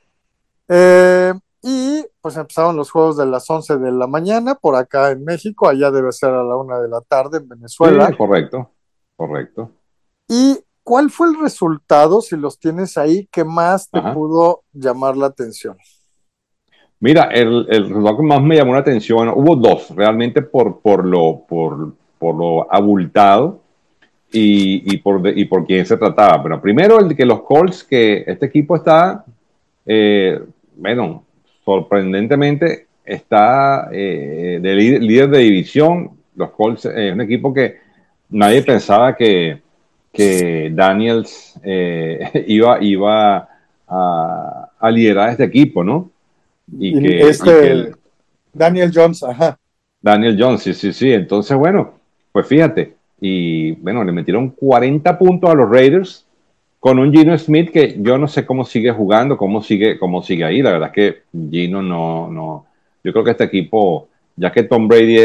Y pues empezaron los juegos de las 11 de la mañana por acá en México, allá debe ser a la 1 de la tarde en Sí, Venezuela. correcto, correcto. ¿Y cuál fue el resultado, si los tienes ahí, que más te Ajá. pudo llamar la atención? Mira, el resultado que más me llamó la atención, bueno, hubo dos, realmente por lo abultado y por quién se trataba. Pero primero el de que los Colts, que este equipo está, eh, bueno, sorprendentemente está líder de división. Los Colts es un equipo que nadie pensaba que Daniels iba a liderar este equipo, ¿no? Y que Este Daniel Jones, ajá. Daniel Jones, sí, sí, sí. Entonces, bueno, pues fíjate. Y bueno, le metieron 40 puntos a los Raiders con un Gino Smith que yo no sé cómo sigue jugando, cómo sigue ahí. La verdad es que Gino no. Yo creo que este equipo, ya que Tom Brady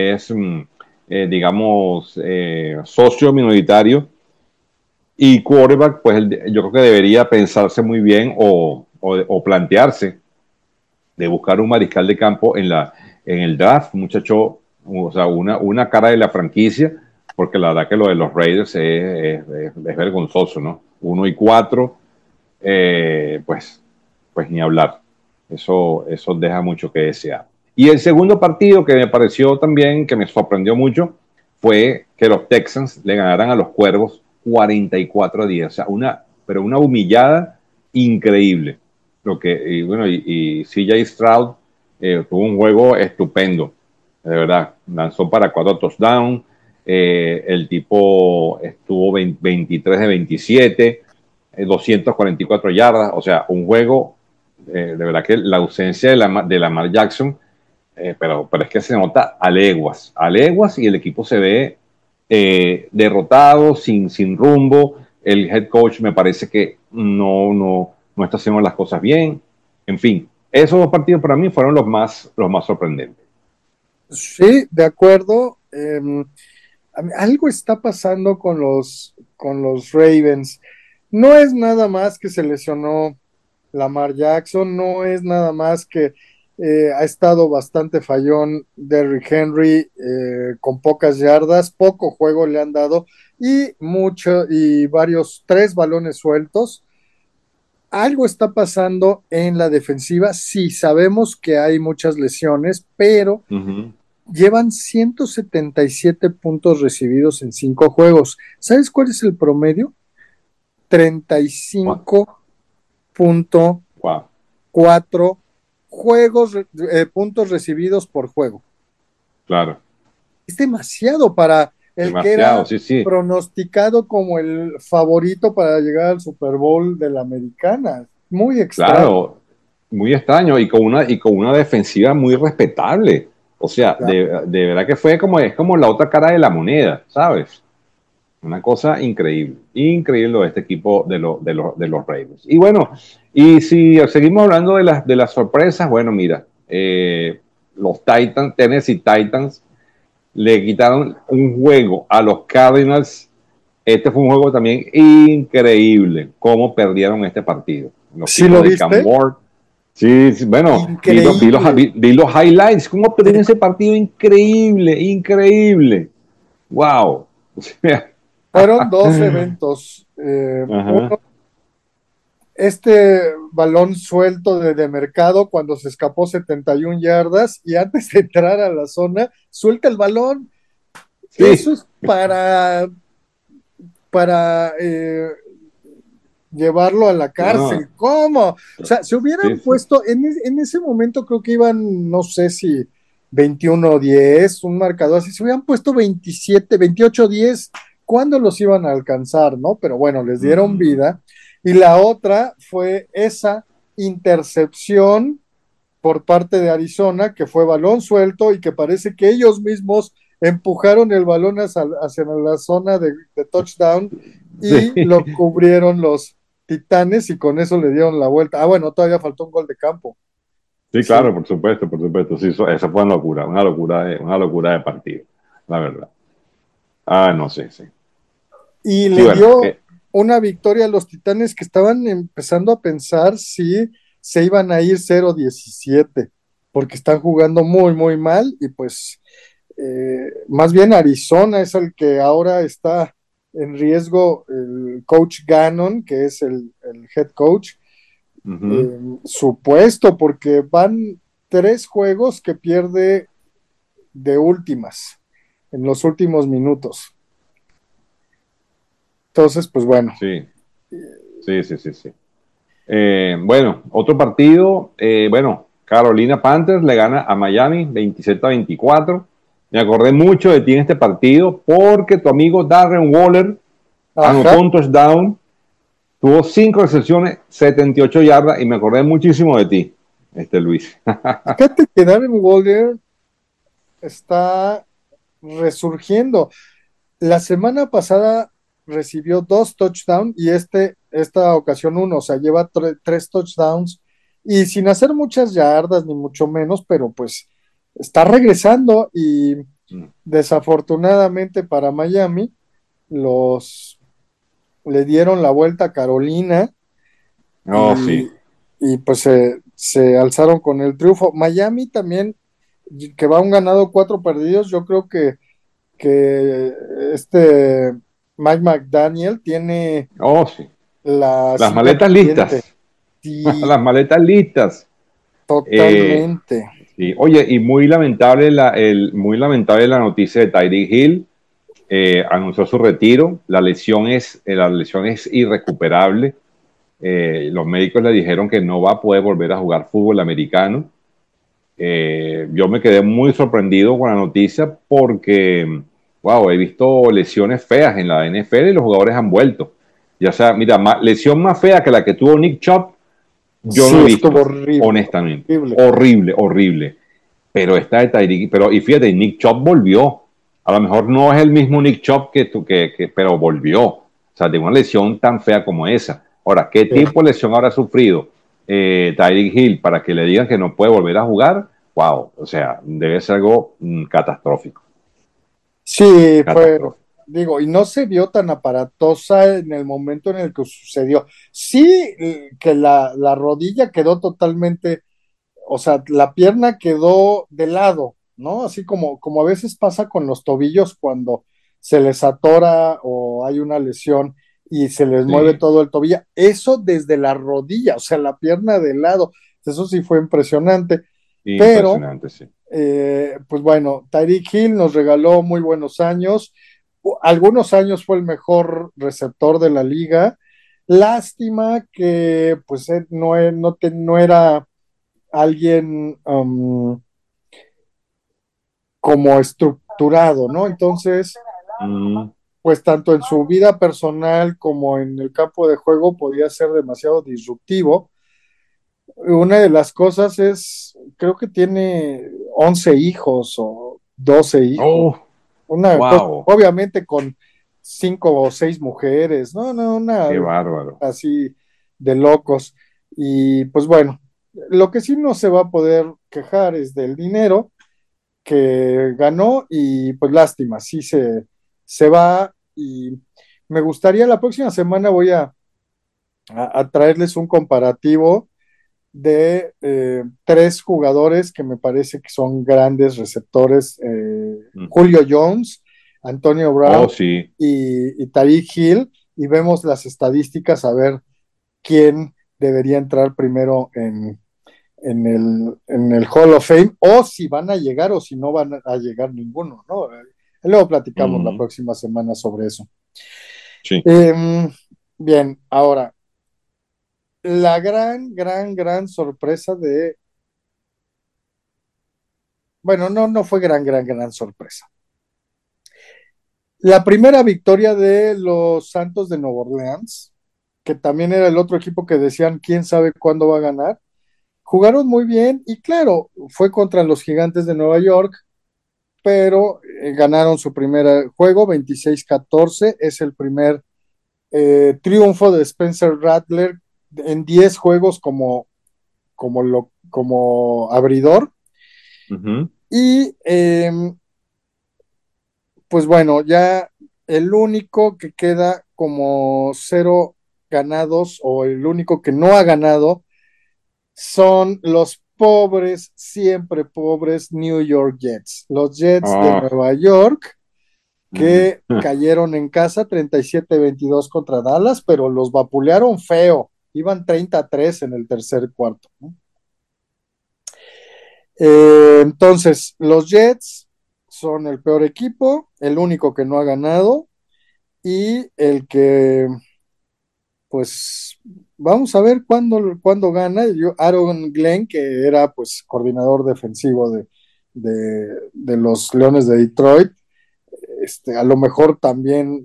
digamos, socio minoritario y quarterback, pues yo creo que debería pensarse muy bien o plantearse de buscar un mariscal de campo en el draft, muchacho, o sea, una cara de la franquicia, porque la verdad que lo de los Raiders es vergonzoso, ¿no? 1-4, pues ni hablar. Eso deja mucho que desear. Y el segundo partido que me pareció también, que me sorprendió mucho, fue que los Texans le ganaran a los Cuervos 44-10. O sea, pero una humillada increíble. Y bueno, y CJ Stroud tuvo un juego estupendo, de verdad. Lanzó para 4 touchdowns. El tipo estuvo 23 de 27, 244 yardas. O sea, un juego, de verdad que la ausencia de Lamar Jackson, pero es que se nota a leguas y el equipo se ve derrotado, sin rumbo. El head coach me parece que no está haciendo las cosas bien. En fin, esos dos partidos para mí fueron los más sorprendentes. Sí, de acuerdo. Algo está pasando con los Ravens. No es nada más que se lesionó Lamar Jackson, no es nada más que ha estado bastante fallón Derrick Henry, con pocas yardas, poco juego le han dado y tres balones sueltos. Algo está pasando en la defensiva. Sí, sabemos que hay muchas lesiones, pero Uh-huh. llevan 177 puntos recibidos en 5 juegos. ¿Sabes cuál es el promedio? Wow, 35.4 wow, puntos recibidos por juego. claro, Es demasiado para el que demasiado, era sí, sí, pronosticado como el favorito para llegar al Super Bowl de la Americana. Muy extraño. claro, muy extraño y con una defensiva muy respetable. O sea, de verdad que es como la otra cara de la moneda, ¿sabes? Una cosa increíble, increíble lo de este equipo de los Ravens. Y bueno, y si seguimos hablando de las sorpresas, bueno, mira, los Tennessee Titans, le quitaron un juego a los Cardinals. Este fue un juego también increíble, cómo perdieron este partido. Los ¿Sí tipos lo de Cam viste? Ward. Sí, sí, bueno, Increíble. vi los highlights, cómo perdieron ese partido increíble, increíble. Wow. O sea, Fueron dos eventos. ajá. Uno, este balón suelto de mercado cuando se escapó 71 yardas y antes de entrar a la zona, suelta el balón. Eso Sí, es para llevarlo a la no, cárcel. ¿Cómo? O sea, se sí, hubieran sí. puesto, en ese momento creo que iban, no sé si 21-10, un marcador así, se hubieran puesto 27, 28-10, ¿cuándo los iban a alcanzar, no? Pero bueno, les dieron Mm, vida. Y la otra fue esa intercepción por parte de Arizona, que fue balón suelto y que parece que ellos mismos empujaron el balón hacia la zona de touchdown y sí, lo cubrieron los Titanes y con eso le dieron la vuelta. Ah, bueno, todavía faltó un gol de campo. sí, Sí. claro, por supuesto, por supuesto. Sí, eso fue una locura de partido, la verdad. Ah, no sé, sí. Y Sí, le bueno, dio una victoria a los Titanes que estaban empezando a pensar si se iban a ir 0-17 porque están jugando muy, muy mal y pues más bien Arizona es el que ahora está en riesgo, el coach Gannon, que es el head coach, ujú. supuesto, porque van 3 juegos que pierde de últimas, en los últimos minutos. Entonces, pues bueno, Sí, sí, sí, sí, sí. Bueno, otro partido, bueno, Carolina Panthers le gana a Miami 27-24. Me acordé mucho de ti en este partido porque tu amigo Darren Waller ajá, anotó un touchdown, tuvo 5 recepciones, 78 yardas y me acordé muchísimo de ti, Luis. fíjate que Darren Waller está resurgiendo. La semana pasada recibió 2 touchdowns y esta ocasión uno, o sea, lleva 3 touchdowns y sin hacer muchas yardas, ni mucho menos, pero pues está regresando y desafortunadamente para Miami los le dieron la vuelta a Carolina Oh, y, sí. y pues se alzaron con el triunfo. Miami también, que va un ganado, 4 perdidos, yo creo que este Mike McDaniel tiene Oh, sí. la Las silla maletas caliente. listas. Sí, Las maletas listas. Eh, totalmente. Sí. Oye, y muy lamentable la noticia de Tyreek Hill. Anunció su retiro. La lesión es irrecuperable. Los médicos le dijeron que no va a poder volver a jugar fútbol americano. Yo me quedé muy sorprendido con la noticia porque, wow, he visto lesiones feas en la NFL y los jugadores han vuelto. Ya sea, mira, lesión más fea que la que tuvo Nick Chubb, yo Sí, no he estuvo visto, horrible, honestamente. horrible. Horrible, horrible. Pero esta de Tyreek, pero y fíjate, Nick Chubb volvió. A lo mejor no es el mismo Nick Chubb pero volvió. O sea, de una lesión tan fea como esa. Ahora, ¿qué Sí. tipo de lesión habrá sufrido Tyreek Hill para que le digan que no puede volver a jugar? Wow, o sea, debe ser algo catastrófico. Sí, fue, Catastrófico. digo, y no se vio tan aparatosa en el momento en el que sucedió. Sí, que la rodilla quedó totalmente, o sea, la pierna quedó de lado, ¿no? Así como a veces pasa con los tobillos cuando se les atora o hay una lesión y se les mueve Sí, todo el tobillo. Eso desde la rodilla, o sea, la pierna de lado. Eso sí fue impresionante, pero impresionante, sí. pues bueno, Tyreek Hill nos regaló muy buenos años. Algunos años fue el mejor receptor de la liga. Lástima que pues él no era alguien como estructurado, ¿no? Entonces, Mm, pues tanto en su vida personal como en el campo de juego podía ser demasiado disruptivo. Una de las cosas es, creo que tiene 11 hijos o 12 hijos. oh, Una cosa, wow, obviamente con 5 o 6 mujeres, no, una qué bárbaro. así de locos. Y pues bueno, lo que sí no se va a poder quejar es del dinero que ganó y pues lástima, sí se va y me gustaría la próxima semana voy a traerles un comparativo de 3 jugadores que me parece que son grandes receptores, Ujú. Julio Jones, Antonio Brown Oh, sí. y Tariq Hill, y vemos las estadísticas a ver quién debería entrar primero en el Hall of Fame, o si van a llegar o si no van a llegar ninguno, ¿no? Luego platicamos la Ujú. próxima semana sobre eso. Sí. Eh, bien, ahora, la gran sorpresa bueno, no fue gran sorpresa. La primera victoria de los Santos de Nueva Orleans, que también era el otro equipo que decían quién sabe cuándo va a ganar, jugaron muy bien y claro, fue contra los Gigantes de Nueva York, pero ganaron su primer juego 26-14, es el primer triunfo de Spencer Rattler en 10 juegos como abridor. Ujú. Y pues bueno, ya el único que queda como 0 ganados o el único que no ha ganado son los pobres, siempre pobres New York Jets. Los Jets de Ah. Nueva York Ujú. que cayeron en casa 37-22 contra Dallas, pero los vapulearon feo. Iban 30-3 en el tercer cuarto, ¿no? Entonces, los Jets son el peor equipo, el único que no ha ganado y el que, pues, vamos a ver cuándo gana. Aaron Glenn, que era, pues, coordinador defensivo de los Leones de Detroit, a lo mejor también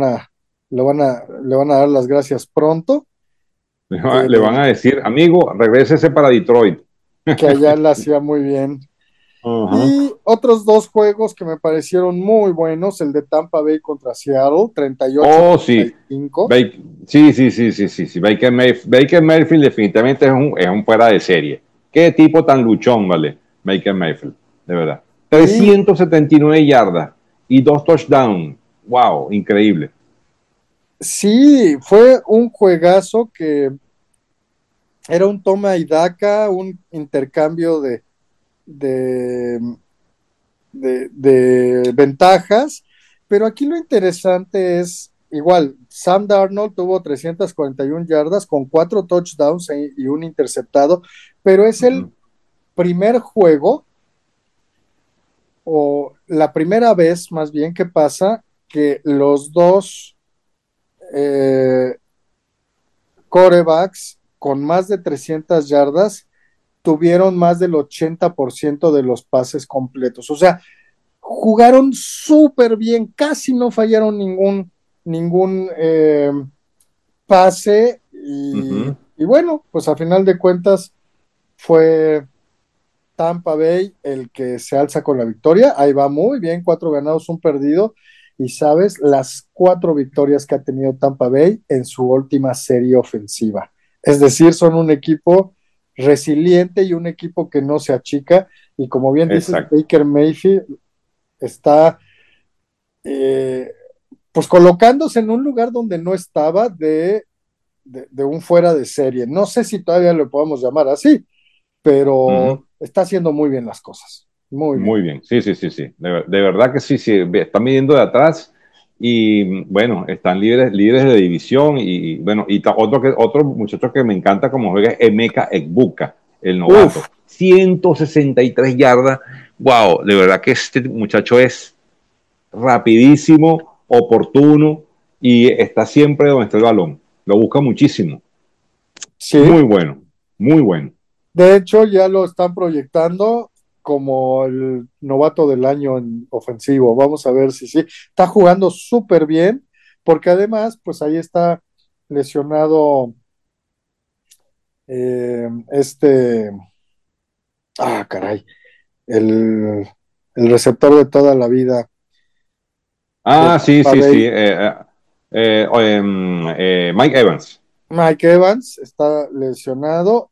le van a dar las gracias pronto, Le van eh, a decir, amigo, regrésese para Detroit. que allá la hacía muy bien. Ajá. Y otros 2 juegos que me parecieron muy buenos, el de Tampa Bay contra Seattle, Oh, sí. 38-35. Bake- sí, sí, sí, sí, sí, sí. Baker Mayfield definitivamente es un fuera de serie. Qué tipo tan luchón, ¿vale? Baker Mayfield, de verdad. Y 379 yardas y 2 touchdowns. Wow, increíble. sí, fue un juegazo que era un toma y daca, un intercambio de, de ventajas, pero aquí lo interesante es, igual, Sam Darnold tuvo 341 yardas con 4 touchdowns y un interceptado, pero es el Ujú. primer juego, o la primera vez más bien que pasa, que los dos eh, quarterbacks con más de 300 yardas tuvieron más del 80% de los pases completos. O sea, jugaron súper bien, casi no fallaron ningún pase Ujú. y bueno, pues a final de cuentas fue Tampa Bay el que se alza con la victoria. Ahí va muy bien, 4 ganados, un perdido. Y sabes, las 4 victorias que ha tenido Tampa Bay en su última serie ofensiva. Es decir, son un equipo resiliente y un equipo que no se achica. Y como bien dices, Exacto. Baker Mayfield está eh, pues colocándose en un lugar donde no estaba de un fuera de serie. No sé si todavía lo podemos llamar así, Ujú. pero está haciendo muy bien las cosas. Muy bien. Muy bien, sí, sí, sí, sí. De verdad que sí, sí. Están midiendo de atrás y bueno, están líderes de división y bueno, otro muchacho que me encanta como juega es Emeka Egbuka, el Uf, novato. 163 yardas. Wow, de verdad que este muchacho es rapidísimo, oportuno y está siempre donde está el balón. Lo busca muchísimo. sí. Muy bueno, muy bueno. De hecho, ya lo están proyectando como el novato del año en ofensivo. Vamos a ver si sí. Está jugando súper bien, porque además, pues ahí está lesionado este, caray, el, el receptor de toda la vida de Ah, sí, Tampa sí, sí. Bay. Mike Evans. Mike Evans está lesionado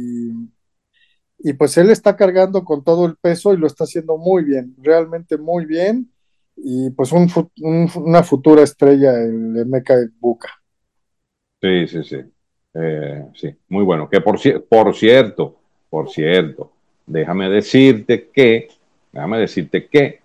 y pues él está cargando con todo el peso y lo está haciendo muy bien, realmente muy bien. Y pues una futura estrella, el Emeka Buca. Sí, sí, sí. Sí, muy bueno. Que por cierto, déjame decirte que, déjame decirte que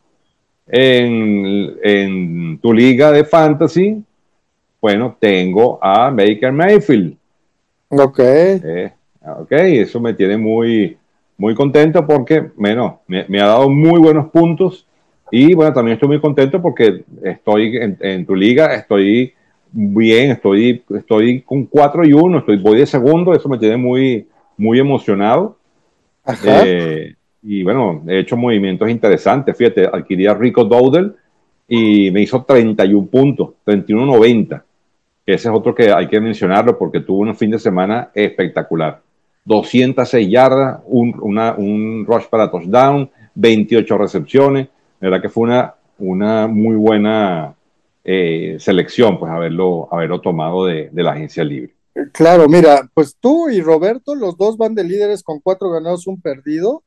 en tu liga de fantasy, bueno, tengo a Baker Mayfield. Ok, Eh, ok, eso me tiene muy contento porque, bueno, me ha dado muy buenos puntos y bueno, también estoy muy contento porque estoy en tu liga, estoy bien, estoy con 4-1, voy de segundo, eso me tiene muy emocionado. ajá, Eh, y bueno, he hecho movimientos interesantes, fíjate, adquirí a Rico Dowdle y me hizo 31 puntos, 31.90, que ese es otro que hay que mencionarlo porque tuvo un fin de semana espectacular. 206 yardas, un rush para touchdown, 28 recepciones. La verdad que fue una muy buena selección, pues haberlo tomado de la agencia libre. claro, mira, pues tú y Roberto, los dos van de líderes con 4 ganados, un perdido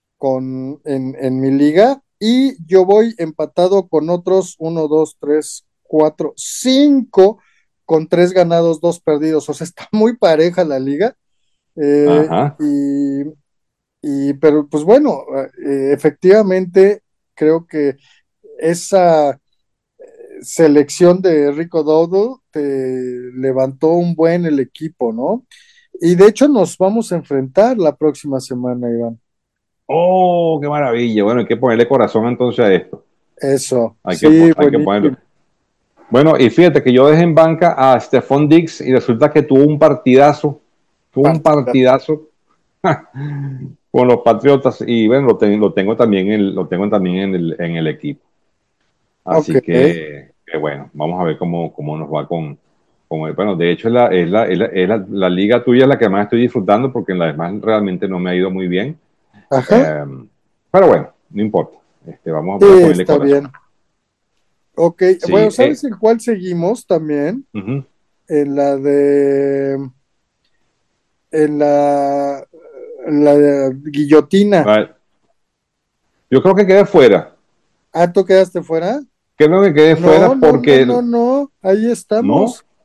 en mi liga, y yo voy empatado con otros 1, 2, 3, 4, 5 con 3 ganados, 2 perdidos. O sea, está muy pareja la liga. Eh, Ajá. y, pero pues bueno, efectivamente creo que esa selección de Rico Dodo te levantó un buen el equipo, ¿no? Y de hecho nos vamos a enfrentar la próxima semana, Iván. Oh, qué maravilla. Bueno, hay que ponerle corazón entonces a esto. Eso, Hay que, sí, hay que ponerlo. buenísimo. Bueno, y fíjate que yo dejé en banca a Stephon Diggs y resulta que tuvo un Partida. partidazo con los Patriotas y bueno, lo tengo también en el equipo. Ok. Así que bueno, vamos a ver cómo nos va con él. Bueno, de hecho la liga tuya la que más estoy disfrutando porque en la demás realmente no me ha ido muy bien. Ajá. Eh, pero bueno, no importa. Sí, Voy a ponerle está corazón. bien. Ok. Bueno, Sí, ¿sabes en cuál seguimos también? ujú. En la de, en la de guillotina. Vale. Yo creo que quedé fuera. Ah, ¿tú quedaste fuera? Creo que quedé No, fuera no, no, no, porque, no. Ahí ¿no? estamos.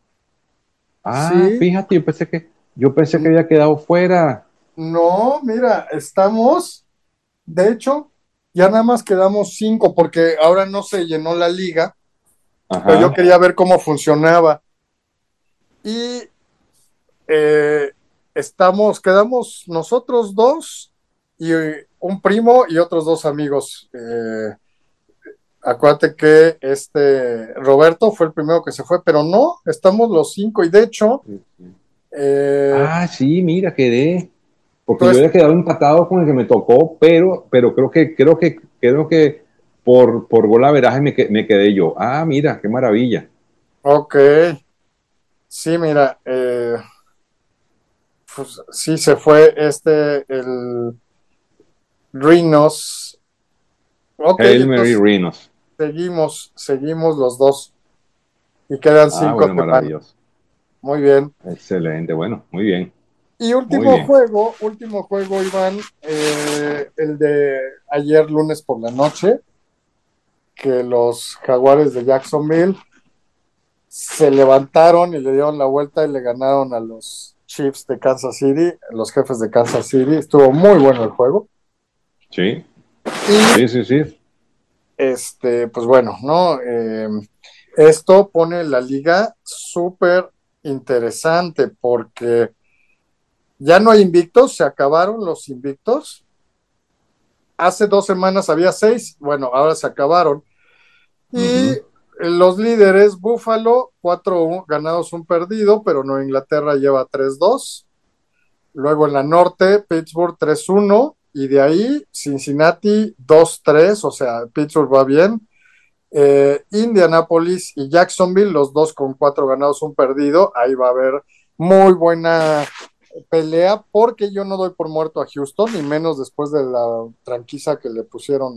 Ah, Sí. fíjate, yo pensé que había quedado fuera. No, mira, estamos. De hecho, ya nada más quedamos 5 porque ahora no se llenó la liga, pero yo Ajá. quería ver cómo funcionaba. Y eh, quedamos nosotros dos y un primo y otros dos amigos. Acuérdate que Roberto fue el primero que se fue, pero no, estamos los cinco. Y de hecho, eh, Ah, sí, mira, quedé. Porque yo entonces, había quedado empatado con el que me tocó, pero creo que por gol averaje me quedé yo. Ah, mira, qué maravilla. ok, sí, mira, pues, sí se fue el Rhinos. Ok, Hail Mary entonces Rhinos. seguimos los dos y quedan Ah, cinco bueno, semanas. maravilloso. Muy bien. Excelente, bueno, muy bien, Y muy bien. último juego, Iván, el de ayer lunes por la noche, que los Jaguares de Jacksonville se levantaron y le dieron la vuelta y le ganaron a los Chiefs de Kansas City, los jefes de Kansas City. Estuvo muy bueno el juego. Sí, Y sí, sí, sí. pues bueno, ¿no? Esto pone la liga súper interesante porque ya no hay invictos, se acabaron los invictos. Hace 2 semanas había 6, bueno, ahora se acabaron. Y Ujú. los líderes, Buffalo, 4 ganados, un perdido, pero Nueva Inglaterra lleva 3-2. Luego en la norte, Pittsburgh 3-1. Y de ahí, Cincinnati 2-3, o sea, Pittsburgh va bien. Indianapolis y Jacksonville, los dos con 4 ganados, un perdido. Ahí va a haber muy buena pelea, porque yo no doy por muerto a Houston, ni menos después de la tranquiza que le pusieron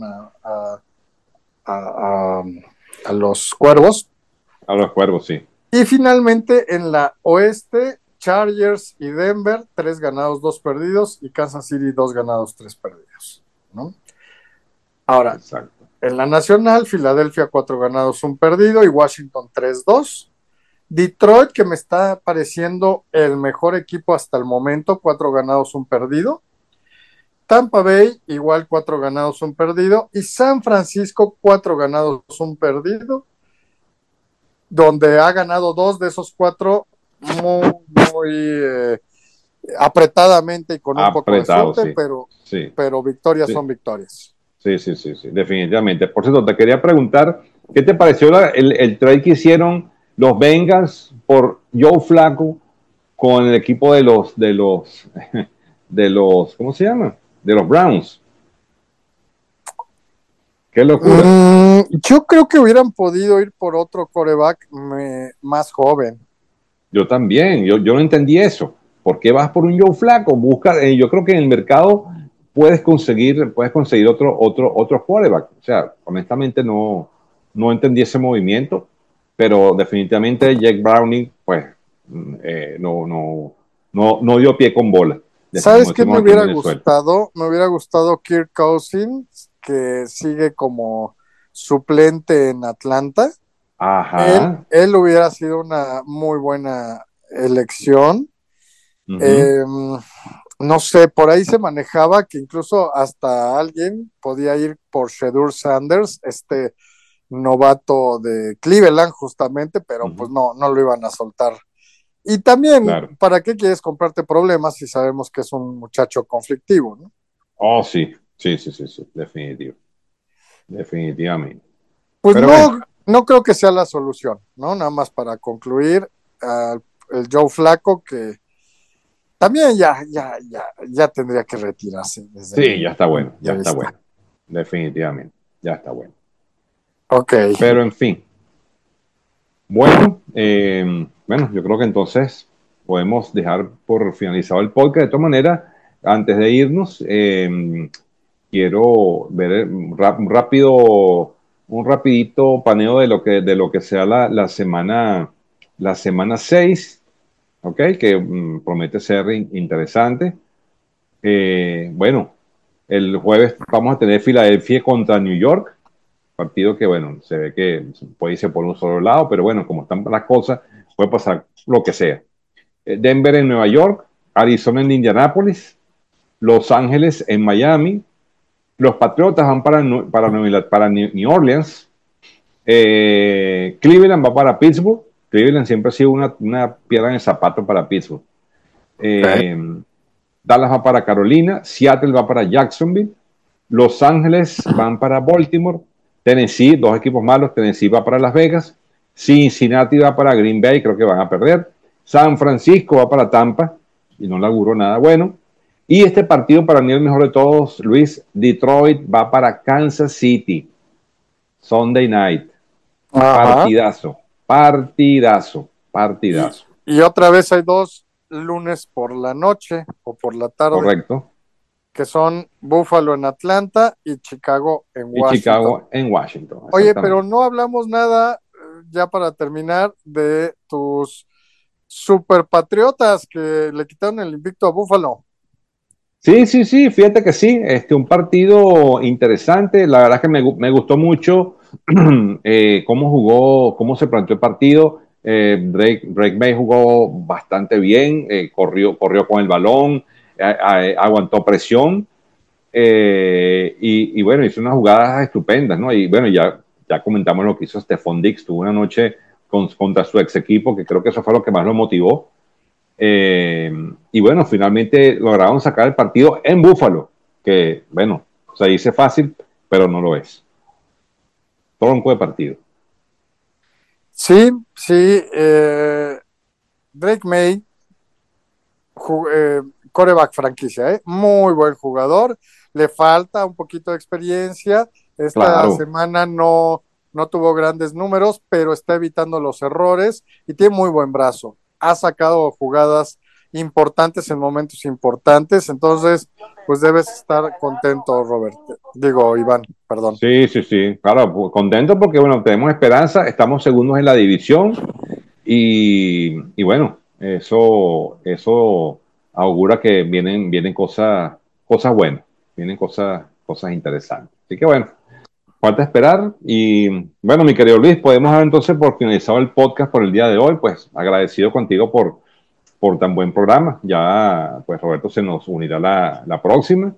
a, a los Cuervos. A los cuervos, sí. Y finalmente en la oeste, Chargers y Denver, 3 ganados, 2 perdidos, y Kansas City, 2 ganados, 3 perdidos, ¿no? Ahora, Exacto. en la nacional, Filadelfia, 4 ganados, un perdido, y Washington 3-2. Detroit, que me está pareciendo el mejor equipo hasta el momento, 4 ganados, un perdido. Tampa Bay, igual 4 ganados, un perdido. Y San Francisco, 4 ganados, un perdido, donde ha ganado 2 de esos 4 muy apretadamente y con un poco de Apretado, suerte, sí. Sí, pero victorias sí, son victorias. sí, sí, sí, sí, definitivamente. Por cierto, te quería preguntar, ¿qué te pareció el trade que hicieron los Bengals por Joe Flacco con el equipo ¿cómo se llama? De los Browns. Qué locura. Yo creo que hubieran podido ir por otro quarterback más joven. Yo también, yo no entendí eso. ¿Por qué vas por un Joe Flaco? Busca, yo creo que en el mercado puedes conseguir otro quarterback. O sea, honestamente no entendí ese movimiento, pero definitivamente Jake Browning, pues, no dio pie con bola, como ¿Sabes qué decimos me aquí en hubiera Venezuela. gustado? Me hubiera gustado Kirk Cousins, que sigue como suplente en Atlanta. Ajá. Él hubiera sido una muy buena elección. Ujú. Eh, no sé, por ahí se manejaba que incluso hasta alguien podía ir por Shedeur Sanders, novato de Cleveland justamente, pero pues Ujú. no lo iban a soltar. Y también, Claro. ¿para qué quieres comprarte problemas si sabemos que es un muchacho conflictivo, ¿no? Oh, sí. Sí, sí, sí, sí. Definitivo. Definitivamente. Pues Pero bueno, no creo que sea la solución, ¿no? Nada más para concluir, el Joe Flaco, que también ya tendría que retirarse desde sí, mi ya está punto bueno, de ya está vista. bueno. Definitivamente, ya está bueno. Ok. Pero en fin, bueno, yo creo que entonces podemos dejar por finalizado el podcast. De todas maneras, antes de irnos, quiero ver un rapidito paneo de lo que sea la semana 6, ¿ok? Que promete ser interesante. Bueno, el jueves vamos a tener Filadelfia contra New York, partido que, bueno, se ve que puede irse por un solo lado, pero bueno, como están las cosas, puede pasar lo que sea. Denver en Nueva York, Arizona en Indianápolis, Los Ángeles en Miami, los Patriotas van para New Orleans, Cleveland va para Pittsburgh. Cleveland siempre ha sido una piedra en el zapato para Pittsburgh. Ok. Dallas va para Carolina, Seattle va para Jacksonville, Los Ángeles van para Baltimore, Tennessee, dos equipos malos, Tennessee va para Las Vegas, Cincinnati va para Green Bay, creo que van a perder, San Francisco va para Tampa, y no le auguro nada bueno, y este partido para mí el mejor de todos, Luis, Detroit va para Kansas City, Sunday Night, Ajá. partidazo, partidazo, Y, partidazo, y otra vez hay dos lunes por la noche o por la tarde, correcto, que son Buffalo en Atlanta y Chicago en y Washington. Chicago en Washington, Oye, pero exactamente. no hablamos nada, ya para terminar, de tus superpatriotas que le quitaron el invicto a Buffalo. Sí, sí, sí, fíjate que sí, un partido interesante, la verdad es que me gustó mucho cómo jugó, cómo se planteó el partido. Drake May jugó bastante bien, corrió con el balón, aguantó presión y bueno, hizo unas jugadas estupendas, ¿no? Y bueno, ya comentamos lo que hizo Stephon Diggs, tuvo una noche contra su ex equipo, que creo que eso fue lo que más lo motivó. Y bueno, finalmente lograron sacar el partido en Búfalo, que bueno, se dice fácil, pero no lo es. Tronco de partido. Sí, sí, Drake May, coreback franquicia, muy buen jugador, le falta un poquito de experiencia, esta Claro, semana no tuvo grandes números, pero está evitando los errores y tiene muy buen brazo, ha sacado jugadas importantes en momentos importantes, entonces pues debes estar contento, Robert, digo Iván, perdón. sí, sí, sí, claro, pues, contento porque bueno, tenemos esperanza, estamos segundos en la división y bueno, eso augura que vienen cosas buenas, vienen cosas interesantes. Así que bueno, falta esperar y bueno, mi querido Luis, podemos dar entonces por finalizado el podcast por el día de hoy, pues agradecido contigo por tan buen programa. Ya, pues Roberto se nos unirá la próxima.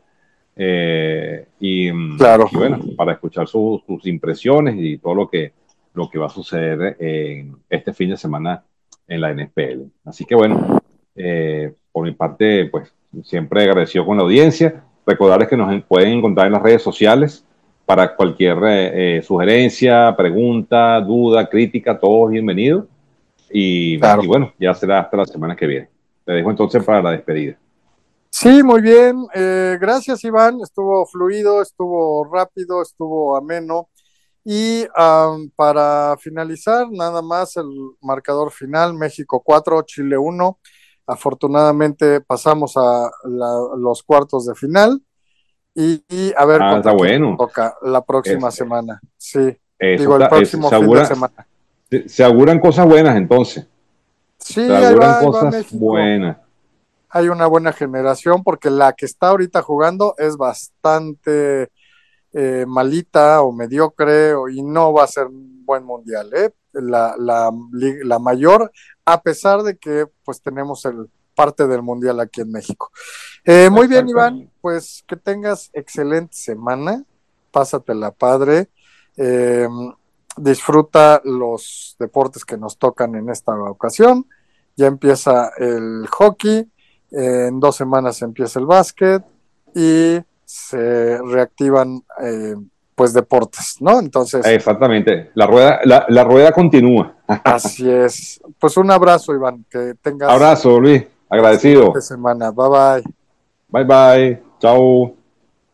Claro. Y bueno, para escuchar sus impresiones y todo lo que va a suceder en este fin de semana en la NFL. Así que bueno, por mi parte, pues siempre agradecido con la audiencia. Recordarles que nos pueden encontrar en las redes sociales para cualquier sugerencia, pregunta, duda, crítica, todos bienvenidos. Y Claro. bueno, ya será hasta la semana que viene. Te dejo entonces para la despedida. Sí, muy bien. Gracias, Iván. Estuvo fluido, estuvo rápido, estuvo ameno. Y para finalizar, nada más el marcador final, México 4, Chile 1. Afortunadamente pasamos a los cuartos de final y a ver Ah, está contra quién nos bueno. toca la próxima Es, semana. Sí, eso digo, el está, próximo fin de semana. se auguran cosas buenas entonces. Sí, Se auguran ahí va cosas México. buenas. Hay una buena generación porque la que está ahorita jugando es bastante malita o mediocre y no va a ser un buen mundial, ¿eh? La mayor, a pesar de que pues tenemos el parte del mundial aquí en México. Muy bien, Iván, Exactamente. pues que tengas excelente semana, pásatela padre, eh, disfruta los deportes que nos tocan en esta ocasión, ya empieza el hockey, en 2 semanas empieza el básquet y se reactivan pues deportes, ¿no? Entonces, Exactamente. La rueda continúa. así es. Pues un abrazo, Iván, que tengas Abrazo, Luis. excelente Agradecido. semana. Bye bye. Bye bye. Chao.